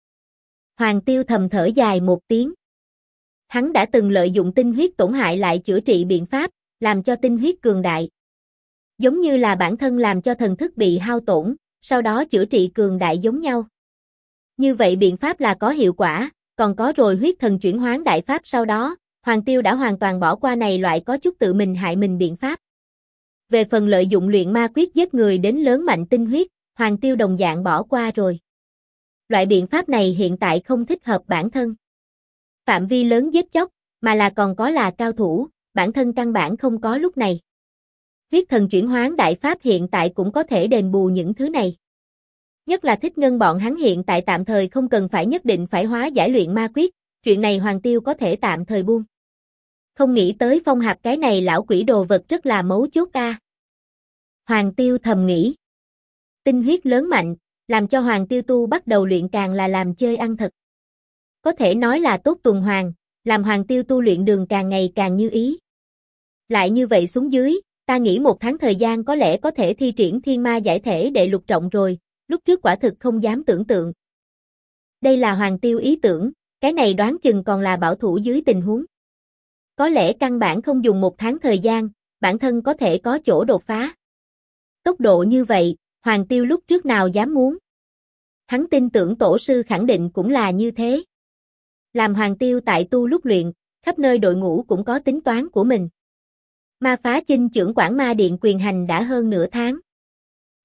Hoàng Tiêu thầm thở dài một tiếng. Hắn đã từng lợi dụng tinh huyết tổn hại lại chữa trị biện pháp, làm cho tinh huyết cường đại. Giống như là bản thân làm cho thần thức bị hao tổn, sau đó chữa trị cường đại giống nhau. Như vậy biện pháp là có hiệu quả, còn có rồi huyết thần chuyển hoán đại pháp sau đó, Hoàng Tiêu đã hoàn toàn bỏ qua này loại có chút tự mình hại mình biện pháp. Về phần lợi dụng luyện ma quyết giết người đến lớn mạnh tinh huyết, Hoàng Tiêu đồng dạng bỏ qua rồi. Loại biện pháp này hiện tại không thích hợp bản thân. Phạm vi lớn giết chóc, mà là còn có là cao thủ, bản thân căn bản không có lúc này. Huyết thần chuyển hoán đại pháp hiện tại cũng có thể đền bù những thứ này. Nhất là Thích Ngân bọn hắn hiện tại tạm thời không cần phải nhất định phải hóa giải luyện ma quyết, chuyện này Hoàng Tiêu có thể tạm thời buông. Không nghĩ tới Phong Hạp cái này lão quỷ đồ vật rất là mấu chốt a. Hoàng Tiêu thầm nghĩ. Tinh huyết lớn mạnh, làm cho Hoàng Tiêu tu bắt đầu luyện càng là làm chơi ăn thật. Có thể nói là tốt tuần hoàn, làm Hoàng Tiêu tu luyện đường càng ngày càng như ý. Lại như vậy xuống dưới, ta nghĩ 1 tháng thời gian có lẽ có thể thi triển thiên ma giải thể đệ lục trọng rồi, lúc trước quả thực không dám tưởng tượng. Đây là Hoàng Tiêu ý tưởng, cái này đoán chừng còn là bảo thủ dưới tình huống. Có lẽ căn bản không dùng 1 tháng thời gian, bản thân có thể có chỗ đột phá. Tốc độ như vậy, Hoàng Tiêu lúc trước nào dám muốn. Hắn tin tưởng tổ sư khẳng định cũng là như thế. Làm Hoàng Tiêu tại tu lúc luyện, khắp nơi đội ngũ cũng có tính toán của mình. Ma Phá Chinh trưởng quản ma điện quyền hành đã hơn nửa tháng.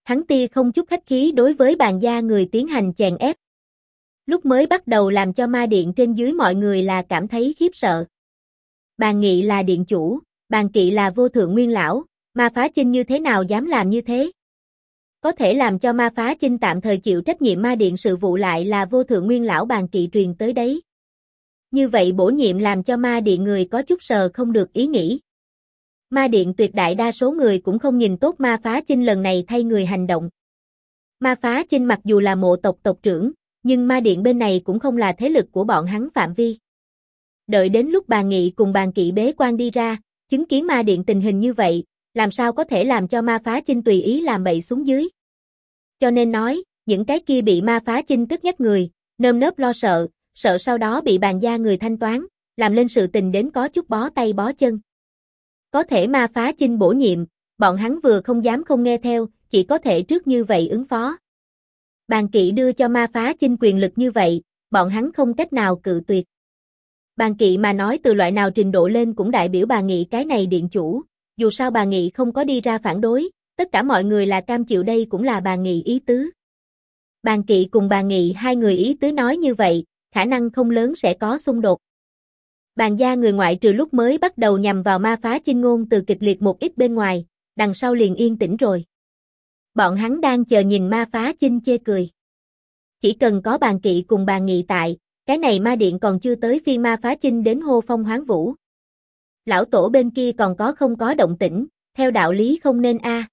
Hắn tia không chút khách khí đối với bàn gia người tiến hành chèn ép. Lúc mới bắt đầu làm cho ma điện trên dưới mọi người là cảm thấy khiếp sợ. Bàn Nghị là điện chủ, Bàn Kỵ là vô thượng nguyên lão, Ma Phá Chinh như thế nào dám làm như thế? Có thể làm cho Ma Phá Chinh tạm thời chịu trách nhiệm ma điện sự vụ lại là vô thượng nguyên lão Bàn Kỵ truyền tới đấy. Như vậy bổ nhiệm làm cho ma điện người có chút sờ không được ý nghĩ. Ma điện tuyệt đại đa số người cũng không nhìn tốt Ma Phá Chinh lần này thay người hành động. Ma Phá Chinh mặc dù là mộ tộc tộc trưởng, nhưng ma điện bên này cũng không là thế lực của bọn hắn phạm vi. Đợi đến lúc Bàn Nghị cùng Bàn Kỵ bế quan đi ra, chứng kiến ma điện tình hình như vậy, làm sao có thể làm cho Ma Phá Chinh tùy ý làm bậy xuống dưới. Cho nên nói, những cái kia bị Ma Phá Chinh cất nhắc người, nơm nớp lo sợ, sợ sau đó bị bàn gia người thanh toán, làm lên sự tình đến có chút bó tay bó chân. Có thể Ma Phá Chinh bổ nhiệm, bọn hắn vừa không dám không nghe theo, chỉ có thể trước như vậy ứng phó. Bàn Kỵ đưa cho Ma Phá Chinh quyền lực như vậy, bọn hắn không cách nào cự tuyệt. Bàn Kỵ mà nói từ loại nào trình độ lên cũng đại biểu Bàn Nghị cái này điện chủ, dù sao Bàn Nghị không có đi ra phản đối, tất cả mọi người là cam chịu đây cũng là Bàn Nghị ý tứ. Bàn Kỵ cùng Bàn Nghị hai người ý tứ nói như vậy, khả năng không lớn sẽ có xung đột. Bàn gia người ngoại trừ lúc mới bắt đầu nhằm vào Ma Phá Chinh ngôn từ kịch liệt một ít bên ngoài, đằng sau liền yên tĩnh rồi. Bọn hắn đang chờ nhìn Ma Phá Chinh chê cười. Chỉ cần có Bàn Kỵ cùng Bàn Nghị tại, cái này ma điện còn chưa tới phiên Ma Phá Chinh đến hô phong hoán vũ. Lão tổ bên kia còn có không có động tĩnh, theo đạo lý không nên a.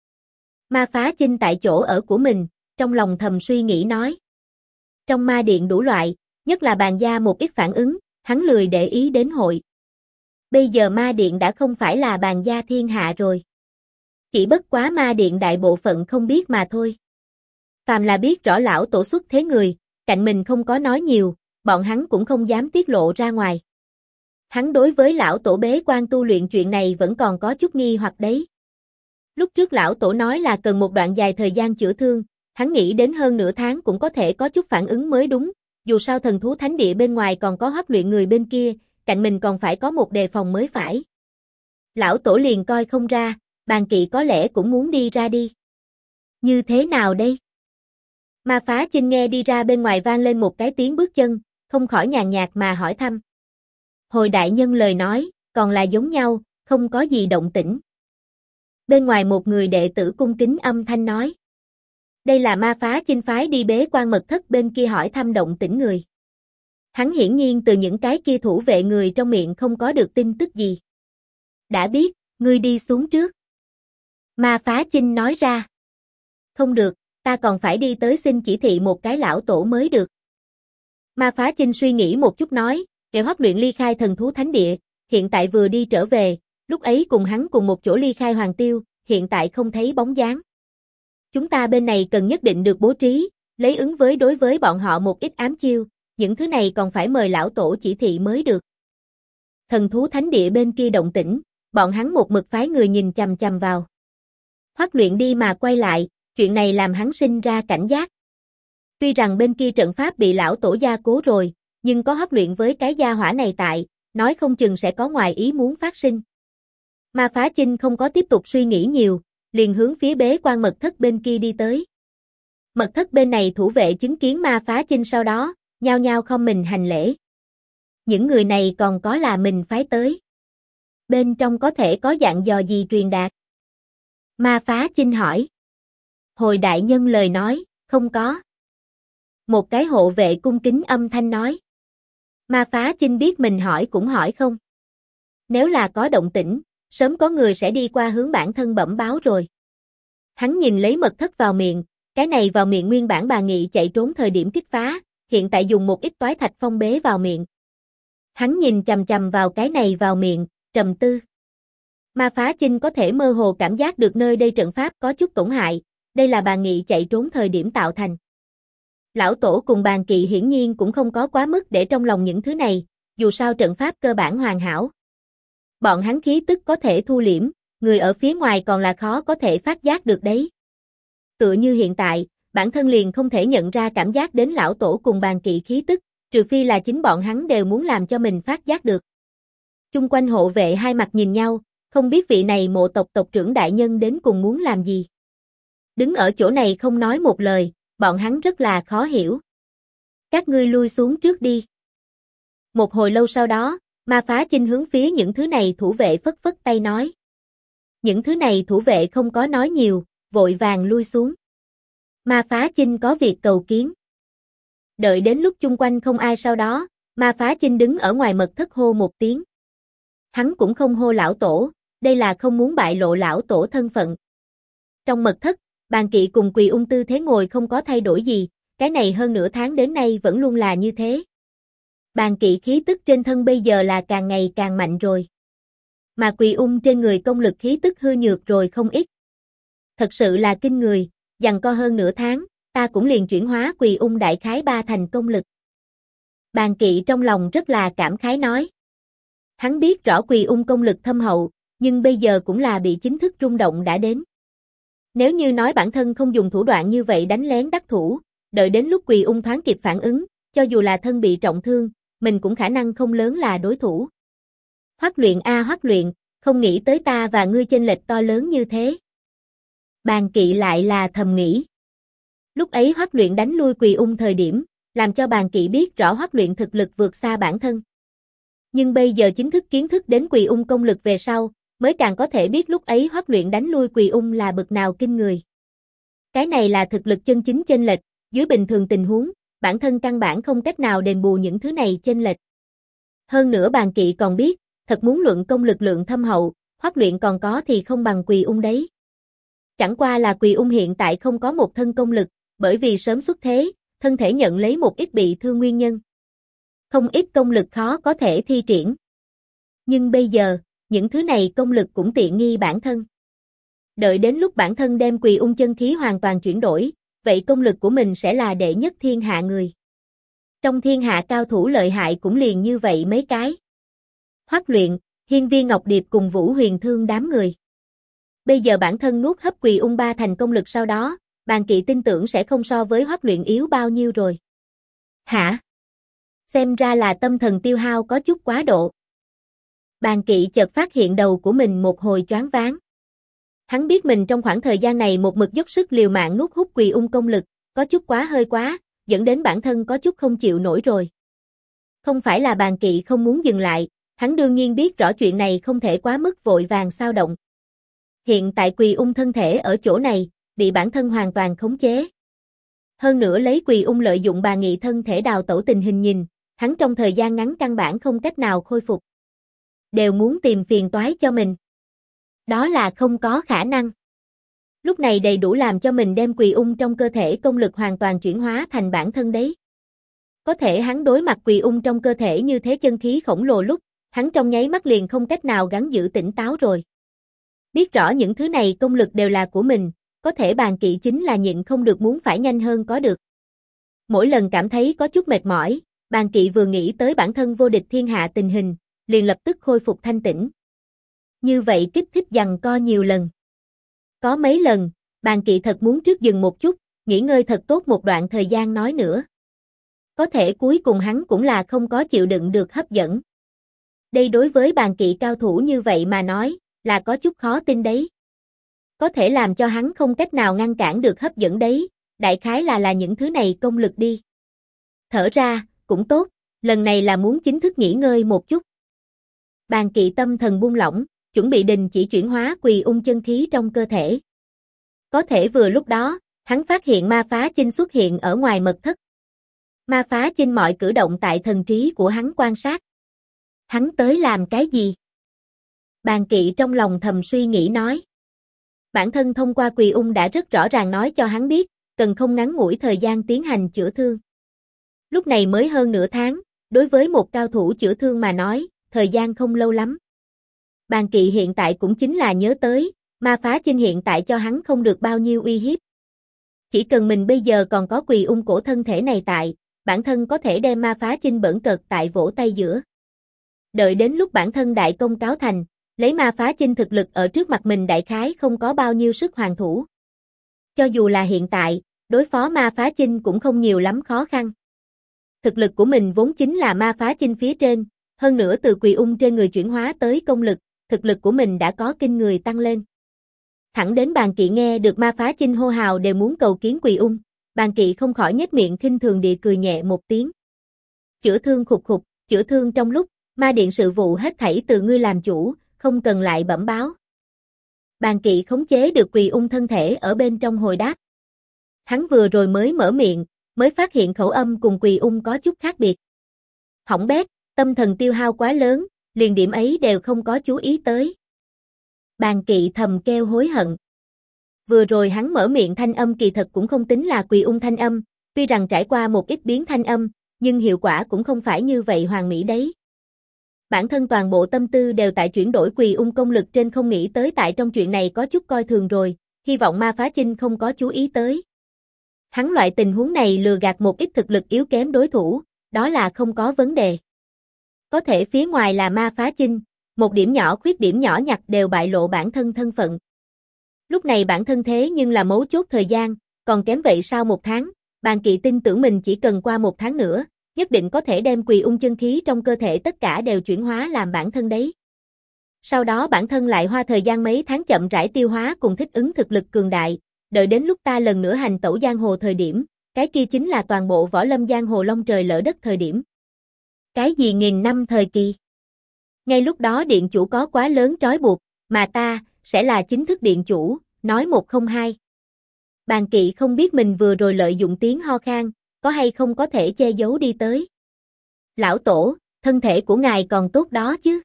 Ma Phá Chinh tại chỗ ở của mình, trong lòng thầm suy nghĩ nói. Trong ma điện đủ loại, nhất là bàn gia một ít phản ứng, hắn lười để ý đến hội. Bây giờ ma điện đã không phải là bàn gia thiên hạ rồi. Chỉ bất quá ma điện đại bộ phận không biết mà thôi. Phàm là biết rõ lão tổ xuất thế người, cạnh mình không có nói nhiều, bọn hắn cũng không dám tiết lộ ra ngoài. Hắn đối với lão tổ bế quan tu luyện chuyện này vẫn còn có chút nghi hoặc đấy. Lúc trước lão tổ nói là cần một đoạn dài thời gian chữa thương, hắn nghĩ đến hơn nửa tháng cũng có thể có chút phản ứng mới đúng, dù sao thần thú thánh địa bên ngoài còn có huấn luyện người bên kia, cạnh mình còn phải có một đề phòng mới phải. Lão tổ liền coi không ra, Bàn Kỵ có lẽ cũng muốn đi ra đi. Như thế nào đây? Ma Phá Chinh nghe đi ra bên ngoài vang lên một cái tiếng bước chân, không khỏi nhàn nhạt mà hỏi thăm. Hồi đại nhân lời nói, còn là giống nhau, không có gì động tĩnh. Bên ngoài một người đệ tử cung kính âm thanh nói. Đây là Ma Phá Chinh phái đi bế quan mật thất bên kia hỏi thăm động tĩnh người. Hắn hiển nhiên từ những cái kia thủ vệ người trong miệng không có được tin tức gì. Đã biết, ngươi đi xuống trước. Ma Phá Chinh nói ra. Không được, ta còn phải đi tới xin chỉ thị một cái lão tổ mới được. Ma Phá Chinh suy nghĩ một chút nói, kẻ huấn luyện ly khai thần thú thánh địa, hiện tại vừa đi trở về, lúc ấy cùng hắn cùng một chỗ ly khai Hoàng Tiêu, hiện tại không thấy bóng dáng. Chúng ta bên này cần nhất định được bố trí, lấy ứng với đối với bọn họ một ít ám chiêu, những thứ này còn phải mời lão tổ chỉ thị mới được. Thần thú thánh địa bên kia động tĩnh, bọn hắn một mực phái người nhìn chằm chằm vào. Huấn luyện đi mà quay lại, chuyện này làm hắn sinh ra cảnh giác. Tuy rằng bên kia trận pháp bị lão tổ gia cố rồi, nhưng có huấn luyện với cái gia hỏa này tại, nói không chừng sẽ có ngoài ý muốn phát sinh. Ma Phá Chinh không có tiếp tục suy nghĩ nhiều, liền hướng phía bế quan mật thất bên kia đi tới. Mật thất bên này thủ vệ chứng kiến Ma Phá Chinh sau đó, nhao nhao không mình hành lễ. Những người này còn có là mình phái tới. Bên trong có thể có dặn dò gì truyền đạt? Ma Phá Chinh hỏi. Hồi đại nhân lời nói, không có. Một cái hộ vệ cung kính âm thanh nói. Ma Phá Chinh biết mình hỏi cũng hỏi không. Nếu là có động tĩnh, sớm có người sẽ đi qua hướng bản thân bẩm báo rồi. Hắn nhìn lấy mật thất vào miệng, cái này vào miệng nguyên bản Bà Nghị chạy trốn thời điểm kích phá, hiện tại dùng một ít toái thạch phong bế vào miệng. Hắn nhìn chằm chằm vào cái này vào miệng, trầm tư. Ma Phá Chinh có thể mơ hồ cảm giác được nơi đây trận pháp có chút tổn hại, đây là Bà Nghị chạy trốn thời điểm tạo thành. Lão tổ cùng Bàn Kỵ hiển nhiên cũng không có quá mức để trong lòng những thứ này, dù sao trận pháp cơ bản hoàn hảo. Bọn hắn khí tức có thể thu liễm, người ở phía ngoài còn là khó có thể phát giác được đấy. Tựa như hiện tại, bản thân liền không thể nhận ra cảm giác đến lão tổ cùng Bàn Kỵ khí tức, trừ phi là chính bọn hắn đều muốn làm cho mình phát giác được. Chung quanh hộ vệ hai mặt nhìn nhau, không biết vị này mộ tộc tộc trưởng đại nhân đến cùng muốn làm gì. Đứng ở chỗ này không nói một lời, bọn hắn rất là khó hiểu. Các ngươi lui xuống trước đi. Một hồi lâu sau đó, Ma Phá Chinh hướng phía những thứ này thủ vệ phất phất tay nói. Những thứ này thủ vệ không có nói nhiều, vội vàng lui xuống. Ma Phá Chinh có việc cầu kiến. Đợi đến lúc chung quanh không ai sau đó, Ma Phá Chinh đứng ở ngoài mật thất hô một tiếng. Hắn cũng không hô lão tổ, đây là không muốn bại lộ lão tổ thân phận. Trong mật thất, Bàn Kỵ cùng Quỳ Ung tư thế ngồi không có thay đổi gì, cái này hơn nửa tháng đến nay vẫn luôn là như thế. Bàn Kỵ khí tức trên thân bây giờ là càng ngày càng mạnh rồi. Mà Quỳ Ung trên người công lực khí tức hư nhược rồi không ít. Thật sự là kinh người, giằng co hơn nửa tháng, ta cũng liền chuyển hóa Quỳ Ung đại khái 3 thành công lực. Bàn Kỵ trong lòng rất là cảm khái nói. Hắn biết rõ Quỳ Ung công lực thâm hậu, nhưng bây giờ cũng là bị chính thức rung động đã đến. Nếu như nói bản thân không dùng thủ đoạn như vậy đánh lén đắc thủ, đợi đến lúc Quỳ Ung thoáng kịp phản ứng, cho dù là thân bị trọng thương, mình cũng khả năng không lớn là đối thủ. Hoắc Luyện a Hoắc Luyện, không nghĩ tới ta và ngươi chênh lệch to lớn như thế. Bàn Kỵ lại là thầm nghĩ. Lúc ấy Hoắc Luyện đánh lui Quỳ Ung thời điểm, làm cho Bàn Kỵ biết rõ Hoắc Luyện thực lực vượt xa bản thân. Nhưng bây giờ chính thức kiến thức đến Quỳ Ung công lực về sau, mới càng có thể biết lúc ấy Hoắc Luyện đánh lui Quỳ Ung là bực nào kinh người. Cái này là thực lực chân chính chênh lệch, dưới bình thường tình huống, bản thân căn bản không cách nào đền bù những thứ này chênh lệch. Hơn nữa Bàn Kỵ còn biết, thật muốn luận công lực lượng thâm hậu, Hoắc Luyện còn có thì không bằng Quỳ Ung đấy. Chẳng qua là Quỳ Ung hiện tại không có một thân công lực, bởi vì sớm xuất thế, thân thể nhận lấy một ít bị thương nguyên nhân. Không ít công lực khó có thể thi triển. Nhưng bây giờ, những thứ này công lực cũng tiện nghi bản thân. Đợi đến lúc bản thân đem Quỳ Ung chân khí hoàn toàn chuyển đổi, vậy công lực của mình sẽ là đệ nhất thiên hạ người. Trong thiên hạ cao thủ lợi hại cũng liền như vậy mấy cái. Hoắc Luyện, Hiên Viên Ngọc Điệp cùng Vũ Huyền Thương đám người. Bây giờ bản thân nuốt hấp Quỳ Ung 3 thành công lực sau đó, Bàn Kỵ tin tưởng sẽ không so với Hoắc Luyện yếu bao nhiêu rồi. Hả? Xem ra là tâm thần tiêu hao có chút quá độ. Bàn Kỵ chợt phát hiện đầu của mình một hồi choáng váng. Hắn biết mình trong khoảng thời gian này một mực dốc sức liều mạng nuốt hút Quỳ Ung công lực, có chút quá hơi quá, dẫn đến bản thân có chút không chịu nổi rồi. Không phải là Bàn Kỵ không muốn dừng lại, hắn đương nhiên biết rõ chuyện này không thể quá mức vội vàng xao động. Hiện tại Quỳ Ung thân thể ở chỗ này, bị bản thân hoàn toàn khống chế. Hơn nữa lấy Quỳ Ung lợi dụng Bà Nghị thân thể đào tẩu tình hình nhìn, hắn trong thời gian ngắn căn bản không cách nào khôi phục. Đều muốn tìm phiền toái cho mình. Đó là không có khả năng. Lúc này đầy đủ làm cho mình đem Quỳ Ung trong cơ thể công lực hoàn toàn chuyển hóa thành bản thân đấy. Có thể hắn đối mặt Quỳ Ung trong cơ thể như thế chân khí khổng lồ lúc, hắn trong nháy mắt liền không cách nào gắng giữ tỉnh táo rồi. Biết rõ những thứ này công lực đều là của mình, có thể Bàn Kỵ chính là nhịn không được muốn phải nhanh hơn có được. Mỗi lần cảm thấy có chút mệt mỏi, Bàn Kỵ vừa nghĩ tới bản thân vô địch thiên hạ tình hình, liền lập tức khôi phục thanh tĩnh. Như vậy kích thích giằng co nhiều lần. Có mấy lần, Bàn Kỵ thật muốn trước dừng một chút, nghỉ ngơi thật tốt một đoạn thời gian nói nữa. Có thể cuối cùng hắn cũng là không có chịu đựng được hấp dẫn. Đây đối với Bàn Kỵ cao thủ như vậy mà nói, là có chút khó tin đấy. Có thể làm cho hắn không cách nào ngăn cản được hấp dẫn đấy, đại khái là những thứ này công lực đi. Thở ra, cũng tốt, lần này là muốn chính thức nghỉ ngơi một chút. Bàn Kỵ tâm thần buông lỏng, chuẩn bị đình chỉ chuyển hóa Quỳ Ung chân khí trong cơ thể. Có thể vừa lúc đó, hắn phát hiện Ma Phá Chinh xuất hiện ở ngoài mật thất. Ma Phá Chinh mọi cử động tại thần trí của hắn quan sát. Hắn tới làm cái gì? Bàn Kỵ trong lòng thầm suy nghĩ nói. Bản thân thông qua Quỳ Ung đã rất rõ ràng nói cho hắn biết, cần không ngắn ngủi thời gian tiến hành chữa thương. Lúc này mới hơn nửa tháng, đối với một cao thủ chữa thương mà nói, thời gian không lâu lắm. Bàn Kỵ hiện tại cũng chính là nhớ tới, Ma Phá Chinh hiện tại cho hắn không được bao nhiêu uy hiếp. Chỉ cần mình bây giờ còn có Quỳ Ung cổ thân thể này tại, bản thân có thể đem Ma Phá Chinh bỡn cợt tại vỗ tay giữa. Đợi đến lúc bản thân đại công cáo thành, lấy Ma Phá Chinh thực lực ở trước mặt mình đại khái không có bao nhiêu sức hoàn thủ. Cho dù là hiện tại, đối phó Ma Phá Chinh cũng không nhiều lắm khó khăn. Thực lực của mình vốn chính là Ma Phá Chinh phía trên, hơn nữa từ Quỳ Ung trên người chuyển hóa tới công lực, thực lực của mình đã có kinh người tăng lên. Thẳng đến Bàn Kỵ nghe được Ma Phá Chinh hô hào đều muốn cầu kiến Quỳ Ung, Bàn Kỵ không khỏi nhếch miệng khinh thường địa cười nhẹ một tiếng. Chữa thương khục khục, chữa thương trong lúc, ma điện sự vụ hết thảy từ ngươi làm chủ, không cần lại bẩm báo. Bàn Kỵ khống chế được Quỳ Ung thân thể ở bên trong hồi đáp. Hắn vừa rồi mới mở miệng, mới phát hiện khẩu âm cùng Quỳ Ung có chút khác biệt. Hỏng bét, tâm thần tiêu hao quá lớn, liền điểm ấy đều không có chú ý tới. Bàn Kỵ thầm kêu hối hận. Vừa rồi hắn mở miệng thanh âm kỳ thật cũng không tính là Quỳ Ung thanh âm, tuy rằng trải qua một ít biến thanh âm, nhưng hiệu quả cũng không phải như vậy hoàn mỹ đấy. Bản thân toàn bộ tâm tư đều tại chuyển đổi Quỳ Ung công lực trên, không nghĩ tới tại trong chuyện này có chút coi thường rồi, hy vọng Ma Phá Chinh không có chú ý tới. Hắn loại tình huống này lừa gạt một ít thực lực yếu kém đối thủ, đó là không có vấn đề. Có thể phía ngoài là Ma Phá Chinh, một điểm nhỏ khuyết điểm nhỏ nhặt đều bại lộ bản thân thân phận. Lúc này bản thân thế nhưng là mấu chốt thời gian, còn kém vậy sau 1 tháng, Bàn Kỵ tin tưởng mình chỉ cần qua 1 tháng nữa, nhất định có thể đem Quỳ Ung chân khí trong cơ thể tất cả đều chuyển hóa làm bản thân đấy. Sau đó bản thân lại hoa thời gian mấy tháng chậm rãi tiêu hóa cùng thích ứng thực lực cường đại, đợi đến lúc ta lần nữa hành tẩu giang hồ thời điểm, cái kia chính là toàn bộ võ lâm giang hồ long trời lỡ đất thời điểm. Cái gì nghìn năm thời kỳ? Ngay lúc đó điện chủ có quá lớn trói buộc, mà ta, sẽ là chính thức điện chủ, nói 1 không 2. Bàn Kỵ không biết mình vừa rồi lợi dụng tiếng ho khan, có hay không có thể che giấu đi tới. Lão tổ, thân thể của ngài còn tốt đó chứ?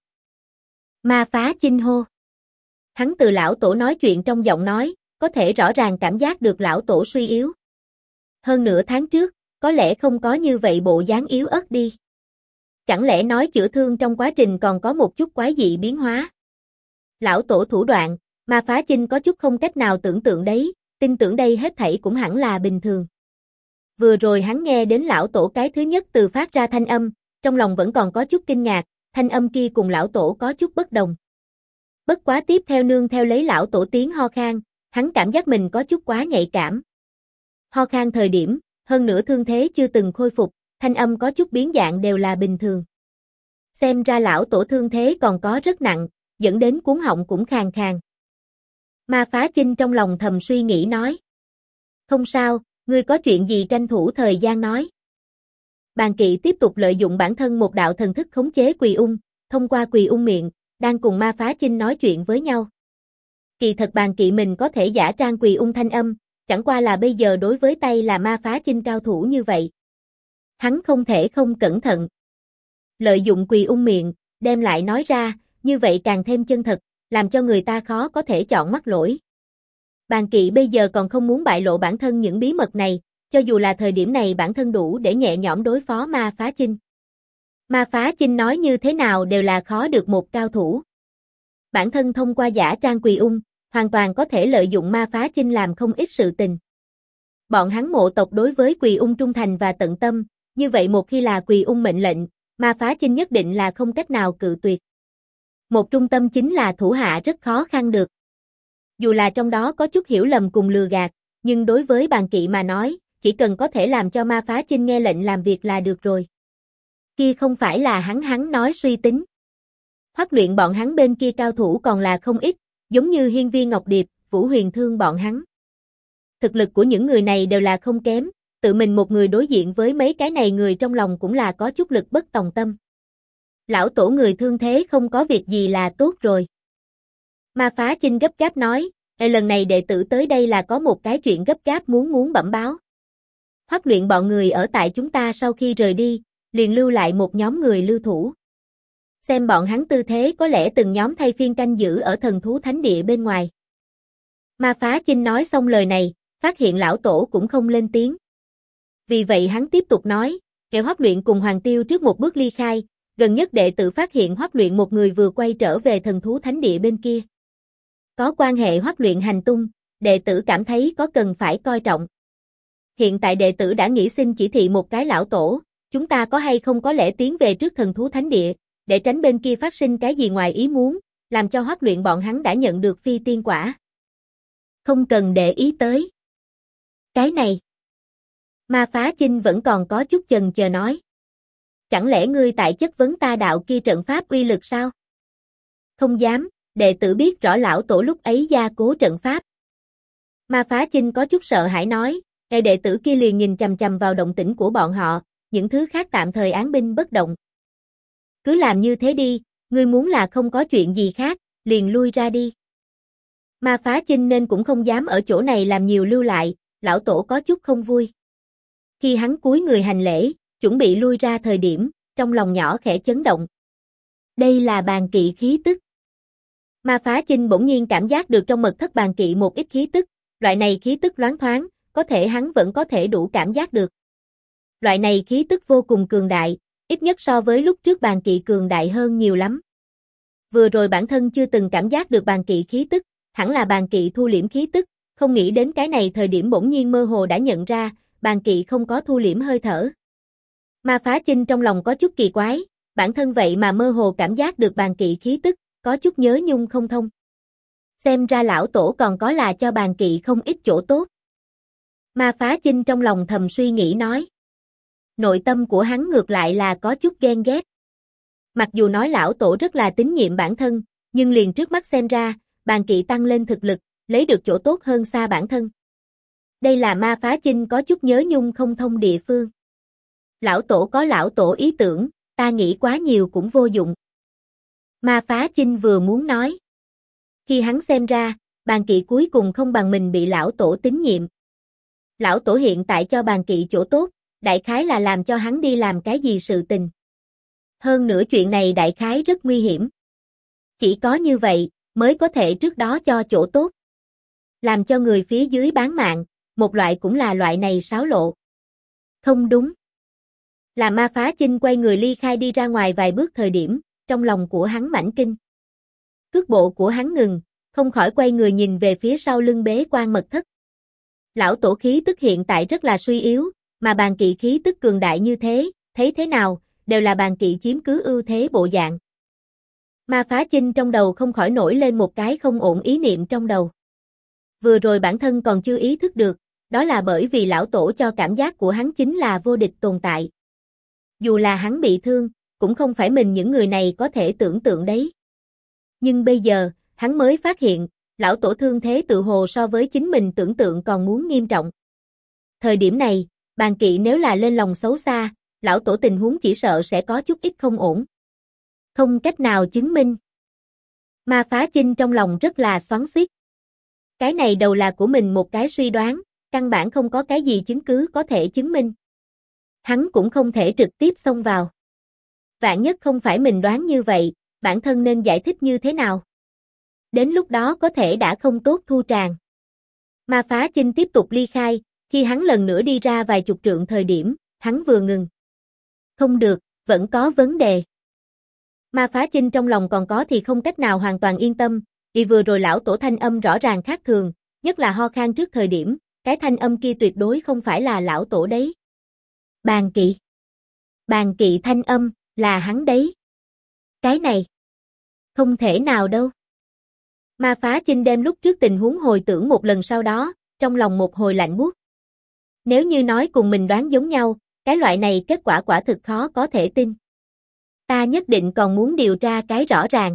Ma Phá Chinh hô. Hắn từ lão tổ nói chuyện trong giọng nói, có thể rõ ràng cảm giác được lão tổ suy yếu. Hơn nửa tháng trước, có lẽ không có như vậy bộ dáng yếu ớt đi. Chẳng lẽ nói chữa thương trong quá trình còn có một chút quái dị biến hóa? Lão tổ thủ đoạn, Ma Phá Chinh có chút không cách nào tưởng tượng đấy, tin tưởng đây hết thảy cũng hẳn là bình thường. Vừa rồi hắn nghe đến lão tổ cái thứ nhất từ phát ra thanh âm, trong lòng vẫn còn có chút kinh ngạc, thanh âm kia cùng lão tổ có chút bất đồng. Bất quá tiếp theo nương theo lấy lão tổ tiếng ho khan, hắn cảm giác mình có chút quá nhạy cảm. Ho khan thời điểm, hơn nữa thương thế chưa từng khôi phục, thanh âm có chút biến dạng đều là bình thường. Xem ra lão tổ thương thế còn có rất nặng, dẫn đến cuống họng cũng khàn khàn. Ma Phá Chinh trong lòng thầm suy nghĩ nói. Không sao, ngươi có chuyện gì tranh thủ thời gian nói. Bàn Kỵ tiếp tục lợi dụng bản thân một đạo thần thức khống chế Quỳ Ung, thông qua Quỳ Ung miệng, đang cùng Ma Phá Chinh nói chuyện với nhau. Kỳ thật Bàn Kỵ mình có thể giả trang Quỳ Ung thanh âm, chẳng qua là bây giờ đối với tay là Ma Phá Chinh cao thủ như vậy. Hắn không thể không cẩn thận. Lợi dụng Quỳ Ung miệng, đem lại nói ra, như vậy càng thêm chân thật, làm cho người ta khó có thể chọn mắc lỗi. Bàn Kỵ bây giờ còn không muốn bại lộ bản thân những bí mật này, cho dù là thời điểm này bản thân đủ để nhẹ nhõm đối phó Ma Phá Chinh. Ma Phá Chinh nói như thế nào đều là khó được một cao thủ. Bản thân thông qua giả trang Quỳ Ung, hoàn toàn có thể lợi dụng Ma Phá Chinh làm không ít sự tình. Bọn hắn mộ tộc đối với Quỳ Ung trung thành và tận tâm, như vậy một khi là Quỳ Ung mệnh lệnh, Ma Phá Chinh nhất định là không cách nào cự tuyệt. Một trung tâm chính là thủ hạ rất khó khăn được. Dù là trong đó có chút hiểu lầm cùng lừa gạt, nhưng đối với Bàn Kỵ mà nói, chỉ cần có thể làm cho Ma Phá Chinh nghe lệnh làm việc là được rồi. Kia không phải là hắn nói suy tính. Huấn luyện bọn hắn bên kia cao thủ còn là không ít, giống như Hiên Viên Ngọc Điệp, Vũ Huyền Thương bọn hắn. Thực lực của những người này đều là không kém, tự mình một người đối diện với mấy cái này người trong lòng cũng là có chút lực bất tòng tâm. Lão tổ người thương thế không có việc gì là tốt rồi. Ma Phá Chinh gấp gáp nói, lần này đệ tử tới đây là có một cái chuyện gấp gáp muốn bẩm báo. Huấn luyện bọn người ở tại chúng ta sau khi rời đi, liền lưu lại một nhóm người lưu thủ. Xem bọn hắn tư thế có lẽ từng nhóm thay phiên canh giữ ở thần thú thánh địa bên ngoài. Ma Phá Chinh nói xong lời này, phát hiện lão tổ cũng không lên tiếng. Vì vậy hắn tiếp tục nói, kẻ huấn luyện cùng Hoàng Tiêu trước một bước ly khai, gần nhất đệ tử phát hiện huấn luyện một người vừa quay trở về thần thú thánh địa bên kia. Có quan hệ huấn luyện hành tung, đệ tử cảm thấy có cần phải coi trọng. Hiện tại đệ tử đã nghĩ xin chỉ thị một cái lão tổ, chúng ta có hay không có lẽ tiến về trước thần thú thánh địa, để tránh bên kia phát sinh cái gì ngoài ý muốn, làm cho huấn luyện bọn hắn đã nhận được phi tiên quả. Không cần để ý tới. Cái này. Ma Phá Chinh vẫn còn có chút chần chờ nói. Chẳng lẽ ngươi tại chất vấn ta đạo kia trận pháp uy lực sao? Không dám, đệ tử biết rõ lão tổ lúc ấy gia cố trận pháp. Ma Phá Chinh có chút sợ hãi nói, đệ tử kia liền nhìn chằm chằm vào động tĩnh của bọn họ, những thứ khác tạm thời án binh bất động. Cứ làm như thế đi, ngươi muốn là không có chuyện gì khác, liền lui ra đi. Ma Phá Chinh nên cũng không dám ở chỗ này làm nhiều lưu lại, lão tổ có chút không vui. Khi hắn cúi người hành lễ, chuẩn bị lui ra thời điểm, trong lòng nhỏ khẽ chấn động. Đây là bàn kỵ khí tức. Ma Phá Chinh bỗng nhiên cảm giác được trong mật thất bàn kỵ một ít khí tức, loại này khí tức loáng thoáng, có thể hắn vẫn có thể đủ cảm giác được. Loại này khí tức vô cùng cường đại, ít nhất so với lúc trước bàn kỵ cường đại hơn nhiều lắm. Vừa rồi bản thân chưa từng cảm giác được bàn kỵ khí tức, hẳn là bàn kỵ thu liễm khí tức, không nghĩ đến cái này thời điểm bỗng nhiên mơ hồ đã nhận ra, bàn kỵ không có thu liễm hơi thở. Ma Phá Chinh trong lòng có chút kỳ quái, bản thân vậy mà mơ hồ cảm giác được bàn kỵ khí tức, có chút nhớ nhung không thông. Xem ra lão tổ còn có là cho bàn kỵ không ít chỗ tốt. Ma Phá Chinh trong lòng thầm suy nghĩ nói. Nội tâm của hắn ngược lại là có chút ghen ghét. Mặc dù nói lão tổ rất là tín nhiệm bản thân, nhưng liền trước mắt xem ra, bàn kỵ tăng lên thực lực, lấy được chỗ tốt hơn xa bản thân. Đây là Ma Phá Chinh có chút nhớ nhung không thông địa phương. Lão tổ có lão tổ ý tưởng, ta nghĩ quá nhiều cũng vô dụng. Ma Phá Chinh vừa muốn nói. Khi hắn xem ra, bàn kỵ cuối cùng không bằng mình bị lão tổ tín nhiệm. Lão tổ hiện tại cho bàn kỵ chỗ tốt, đại khái là làm cho hắn đi làm cái gì sự tình. Hơn nữa chuyện này đại khái rất nguy hiểm. Chỉ có như vậy, mới có thể trước đó cho chỗ tốt. Làm cho người phía dưới bán mạng, một loại cũng là loại này xáo lộ. Không đúng. Là Ma Phá Chinh quay người ly khai đi ra ngoài vài bước thời điểm, trong lòng của hắn mãnh kinh. Cước bộ của hắn ngừng, không khỏi quay người nhìn về phía sau lưng bế quan mật thất. Lão tổ khí tức hiện tại rất là suy yếu, mà bàn kỵ khí tức cường đại như thế, thấy thế nào, đều là bàn kỵ chiếm cứ ưu thế bộ dạng. Ma Phá Chinh trong đầu không khỏi nổi lên một cái không ổn ý niệm trong đầu. Vừa rồi bản thân còn chưa ý thức được, đó là bởi vì lão tổ cho cảm giác của hắn chính là vô địch tồn tại. Dù là hắn bị thương, cũng không phải mình những người này có thể tưởng tượng đấy. Nhưng bây giờ, hắn mới phát hiện, lão tổ thương thế tự hồ so với chính mình tưởng tượng còn muốn nghiêm trọng. Thời điểm này, bàn kỵ nếu là lên lòng xấu xa, lão tổ tình huống chỉ sợ sẽ có chút ít không ổn. Không cách nào chứng minh. Ma Phá Chinh trong lòng rất là xoắn xuýt. Cái này đầu là của mình một cái suy đoán, căn bản không có cái gì chứng cứ có thể chứng minh. Hắn cũng không thể trực tiếp xông vào. Vạn nhất không phải mình đoán như vậy, bản thân nên giải thích như thế nào? Đến lúc đó có thể đã không tốt thu tràng. Ma Phá Chinh tiếp tục ly khai, khi hắn lần nữa đi ra vài chục trượng thời điểm, hắn vừa ngừng. Không được, vẫn có vấn đề. Ma Phá Chinh trong lòng còn có thì không cách nào hoàn toàn yên tâm, vì vừa rồi lão tổ thanh âm rõ ràng khác thường, nhất là ho khan trước thời điểm, cái thanh âm kia tuyệt đối không phải là lão tổ đấy. Bàn kỵ. Bàn kỵ thanh âm, là hắn đấy. Cái này. Không thể nào đâu. Ma Phá Chinh đem lúc trước tình huống hồi tưởng một lần sau đó, trong lòng một hồi lạnh buốt. Nếu như nói cùng mình đoán giống nhau, cái loại này kết quả quả thực khó có thể tin. Ta nhất định còn muốn điều tra cái rõ ràng.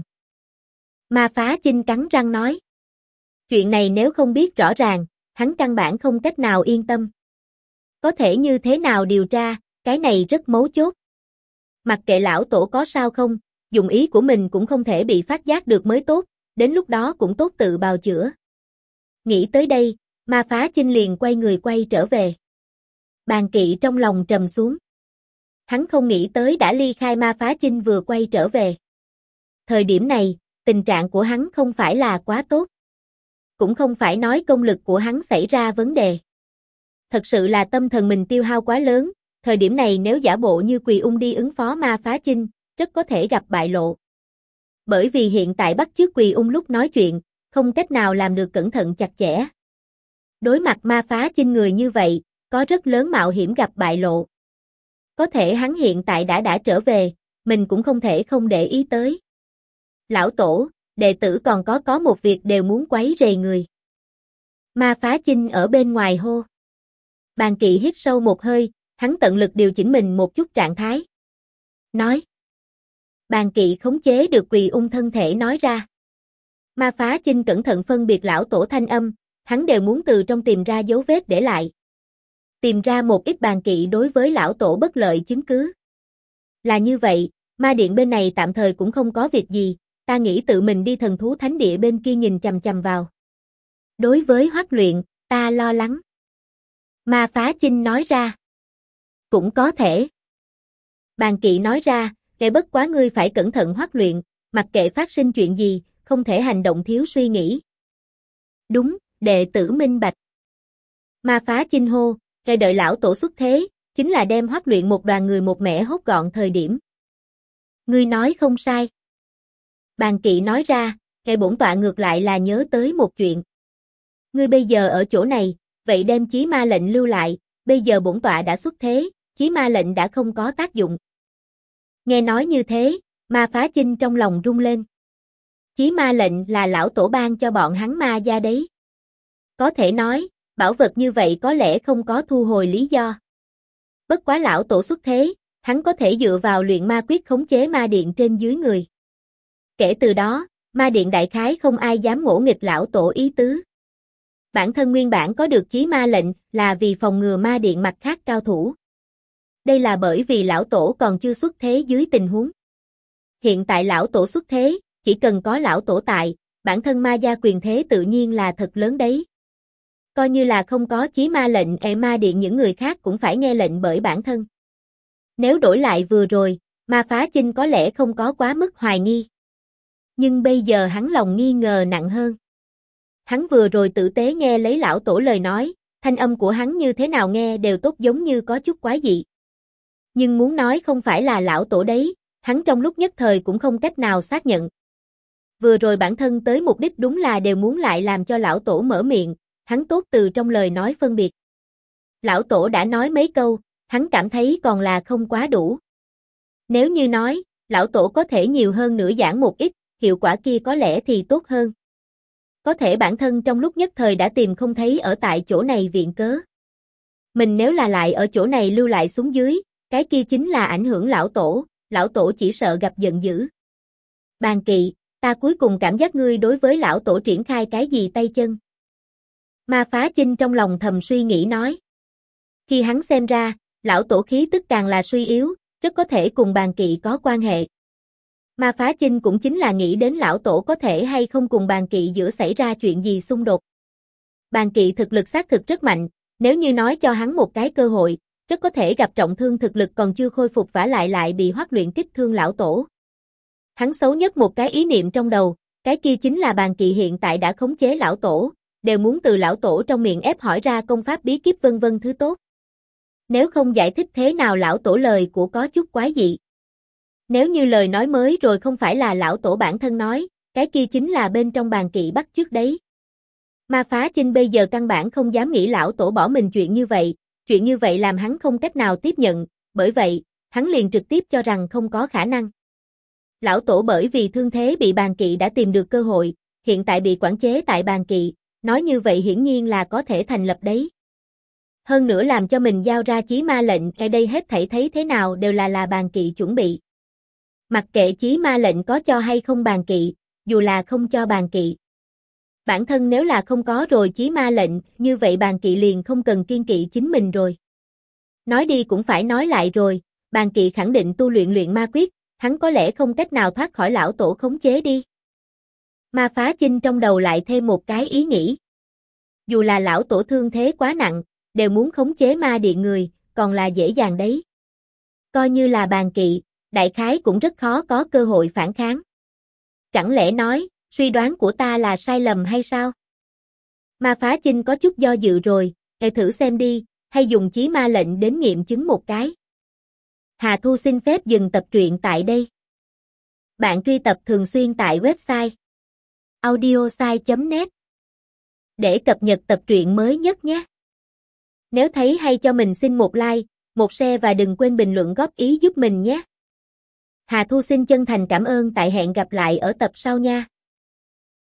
Ma Phá Chinh cắn răng nói. Chuyện này nếu không biết rõ ràng, hắn căn bản không cách nào yên tâm. Có thể như thế nào điều tra, cái này rất mấu chốt. Mặc kệ lão tổ có sao không, dụng ý của mình cũng không thể bị phát giác được mới tốt, đến lúc đó cũng tốt tự bào chữa. Nghĩ tới đây, Ma Phá Chinh liền quay người quay trở về. Bàn kỵ trong lòng trầm xuống. Hắn không nghĩ tới đã ly khai Ma Phá Chinh vừa quay trở về. Thời điểm này, tình trạng của hắn không phải là quá tốt. Cũng không phải nói công lực của hắn xảy ra vấn đề. Thật sự là tâm thần mình tiêu hao quá lớn, thời điểm này nếu giả bộ như Quỳ Ung đi ứng phó Ma Phá Chinh, rất có thể gặp bại lộ. Bởi vì hiện tại bắt chước Quỳ Ung lúc nói chuyện, không cách nào làm được cẩn thận chặt chẽ. Đối mặt Ma Phá Chinh người như vậy, có rất lớn mạo hiểm gặp bại lộ. Có thể hắn hiện tại đã trở về, mình cũng không thể không để ý tới. Lão tổ, đệ tử còn có một việc đều muốn quấy rầy người. Ma Phá Chinh ở bên ngoài hô. Bàn kỵ hít sâu một hơi, hắn tận lực điều chỉnh mình một chút trạng thái. Nói. Bàn kỵ khống chế được Quỳ Ung thân thể nói ra. Ma Phá Chinh cẩn thận phân biệt lão tổ thanh âm, hắn đều muốn từ trong tìm ra dấu vết để lại. Tìm ra một ít bàn kỵ đối với lão tổ bất lợi chứng cứ. Là như vậy, ma điện bên này tạm thời cũng không có việc gì, ta nghĩ tự mình đi thần thú thánh địa bên kia nhìn chằm chằm vào. Đối với Hoắc Luyện, ta lo lắng. Ma Phá Chinh nói ra. Cũng có thể. Bàn kỵ nói ra, kể bất quá ngươi phải cẩn thận Hoắc Luyện, mặc kệ phát sinh chuyện gì, không thể hành động thiếu suy nghĩ. Đúng, đệ tử minh bạch. Ma Phá Chinh hô, kể đợi lão tổ xuất thế, chính là đem Hoắc Luyện một đoàn người một mẻ hốt gọn thời điểm. Ngươi nói không sai. Bàn kỵ nói ra, kể bổn tọa ngược lại là nhớ tới một chuyện. Ngươi bây giờ ở chỗ này, vậy đem chí ma lệnh lưu lại, bây giờ bổn tọa đã xuất thế, chí ma lệnh đã không có tác dụng. Nghe nói như thế, Ma Phá Chinh trong lòng rung lên. Chí ma lệnh là lão tổ ban cho bọn hắn ma gia đấy. Có thể nói, bảo vật như vậy có lẽ không có thu hồi lý do. Bất quá lão tổ xuất thế, hắn có thể dựa vào luyện ma quyết khống chế ma điện trên dưới người. Kể từ đó, ma điện đại khái không ai dám ngỗ nghịch lão tổ ý tứ. Bản thân nguyên bản có được chí ma lệnh là vì phòng ngừa ma điện mặt khác cao thủ. Đây là bởi vì lão tổ còn chưa xuất thế dưới tình huống. Hiện tại lão tổ xuất thế, chỉ cần có lão tổ tại, bản thân ma gia quyền thế tự nhiên là thật lớn đấy. Coi như là không có chí ma lệnh, ma điện những người khác cũng phải nghe lệnh bởi bản thân. Nếu đổi lại vừa rồi, Ma Phá Chinh có lẽ không có quá mức hoài nghi. Nhưng bây giờ hắn lòng nghi ngờ nặng hơn. Hắn vừa rồi tử tế nghe lấy lão tổ lời nói, thanh âm của hắn như thế nào nghe đều tốt giống như có chút quái dị. Nhưng muốn nói không phải là lão tổ đấy, hắn trong lúc nhất thời cũng không cách nào xác nhận. Vừa rồi bản thân tới mục đích đúng là đều muốn lại làm cho lão tổ mở miệng, hắn tốt từ trong lời nói phân biệt. Lão tổ đã nói mấy câu, hắn cảm thấy còn là không quá đủ. Nếu như nói, lão tổ có thể nhiều hơn nữa giảng một ít, hiệu quả kia có lẽ thì tốt hơn. Có thể bản thân trong lúc nhất thời đã tìm không thấy ở tại chỗ này viện cớ. Mình nếu là lại ở chỗ này lưu lại xuống dưới, cái kia chính là ảnh hưởng lão tổ chỉ sợ gặp giận dữ. Bàn kỵ, ta cuối cùng cảm giác ngươi đối với lão tổ triển khai cái gì tay chân. Ma Phá Chinh trong lòng thầm suy nghĩ nói. Khi hắn xem ra, lão tổ khí tức càng là suy yếu, rất có thể cùng bàn kỵ có quan hệ. Ma Phá Chinh cũng chính là nghĩ đến lão tổ có thể hay không cùng bàn kỵ giữa xảy ra chuyện gì xung đột. Bàn kỵ thực lực xác thực rất mạnh, nếu như nói cho hắn một cái cơ hội, rất có thể gặp trọng thương thực lực còn chưa khôi phục vả lại bị Hoắc Luyện kích thương lão tổ. Hắn xấu nhất một cái ý niệm trong đầu, cái kia chính là bàn kỵ hiện tại đã khống chế lão tổ, đều muốn từ lão tổ trong miệng ép hỏi ra công pháp bí kíp vân vân thứ tốt. Nếu không giải thích thế nào lão tổ lời của có chút quái dị. Nếu như lời nói mới rồi không phải là lão tổ bản thân nói, cái kia chính là bên trong bàn kỵ bắt chước đấy. Ma Phá Chinh bây giờ căn bản không dám nghĩ lão tổ bỏ mình chuyện như vậy làm hắn không cách nào tiếp nhận, bởi vậy, hắn liền trực tiếp cho rằng không có khả năng. Lão tổ bởi vì thương thế bị bàn kỵ đã tìm được cơ hội, hiện tại bị quản chế tại bàn kỵ, nói như vậy hiển nhiên là có thể thành lập đấy. Hơn nữa làm cho mình giao ra chí ma lệnh, ở đây hết thảy thấy thế nào đều là bàn kỵ chuẩn bị. Mặc kệ chí ma lệnh có cho hay không bàn kỵ, dù là không cho bàn kỵ. Bản thân nếu là không có rồi chí ma lệnh, như vậy bàn kỵ liền không cần kiên kỵ chính mình rồi. Nói đi cũng phải nói lại rồi, bàn kỵ khẳng định tu luyện ma quyết, hắn có lẽ không cách nào thoát khỏi lão tổ khống chế đi. Ma Phá Chinh trong đầu lại thêm một cái ý nghĩ. Dù là lão tổ thương thế quá nặng, đều muốn khống chế ma điện người, còn là dễ dàng đấy. Coi như là bàn kỵ, đại khái cũng rất khó có cơ hội phản kháng. Chẳng lẽ nói, suy đoán của ta là sai lầm hay sao? Ma Phá Chinh có chút do dự rồi, thử xem đi, hay dùng chí ma lệnh đến nghiệm chứng một cái. Hà Thu xin phép dừng tập truyện tại đây. Bạn truy tập thường xuyên tại website audiosai.net để cập nhật tập truyện mới nhất nhé. Nếu thấy hay cho mình xin một like, một share và đừng quên bình luận góp ý giúp mình nhé. Hà Thu xin chân thành cảm ơn, tại hẹn gặp lại ở tập sau nha.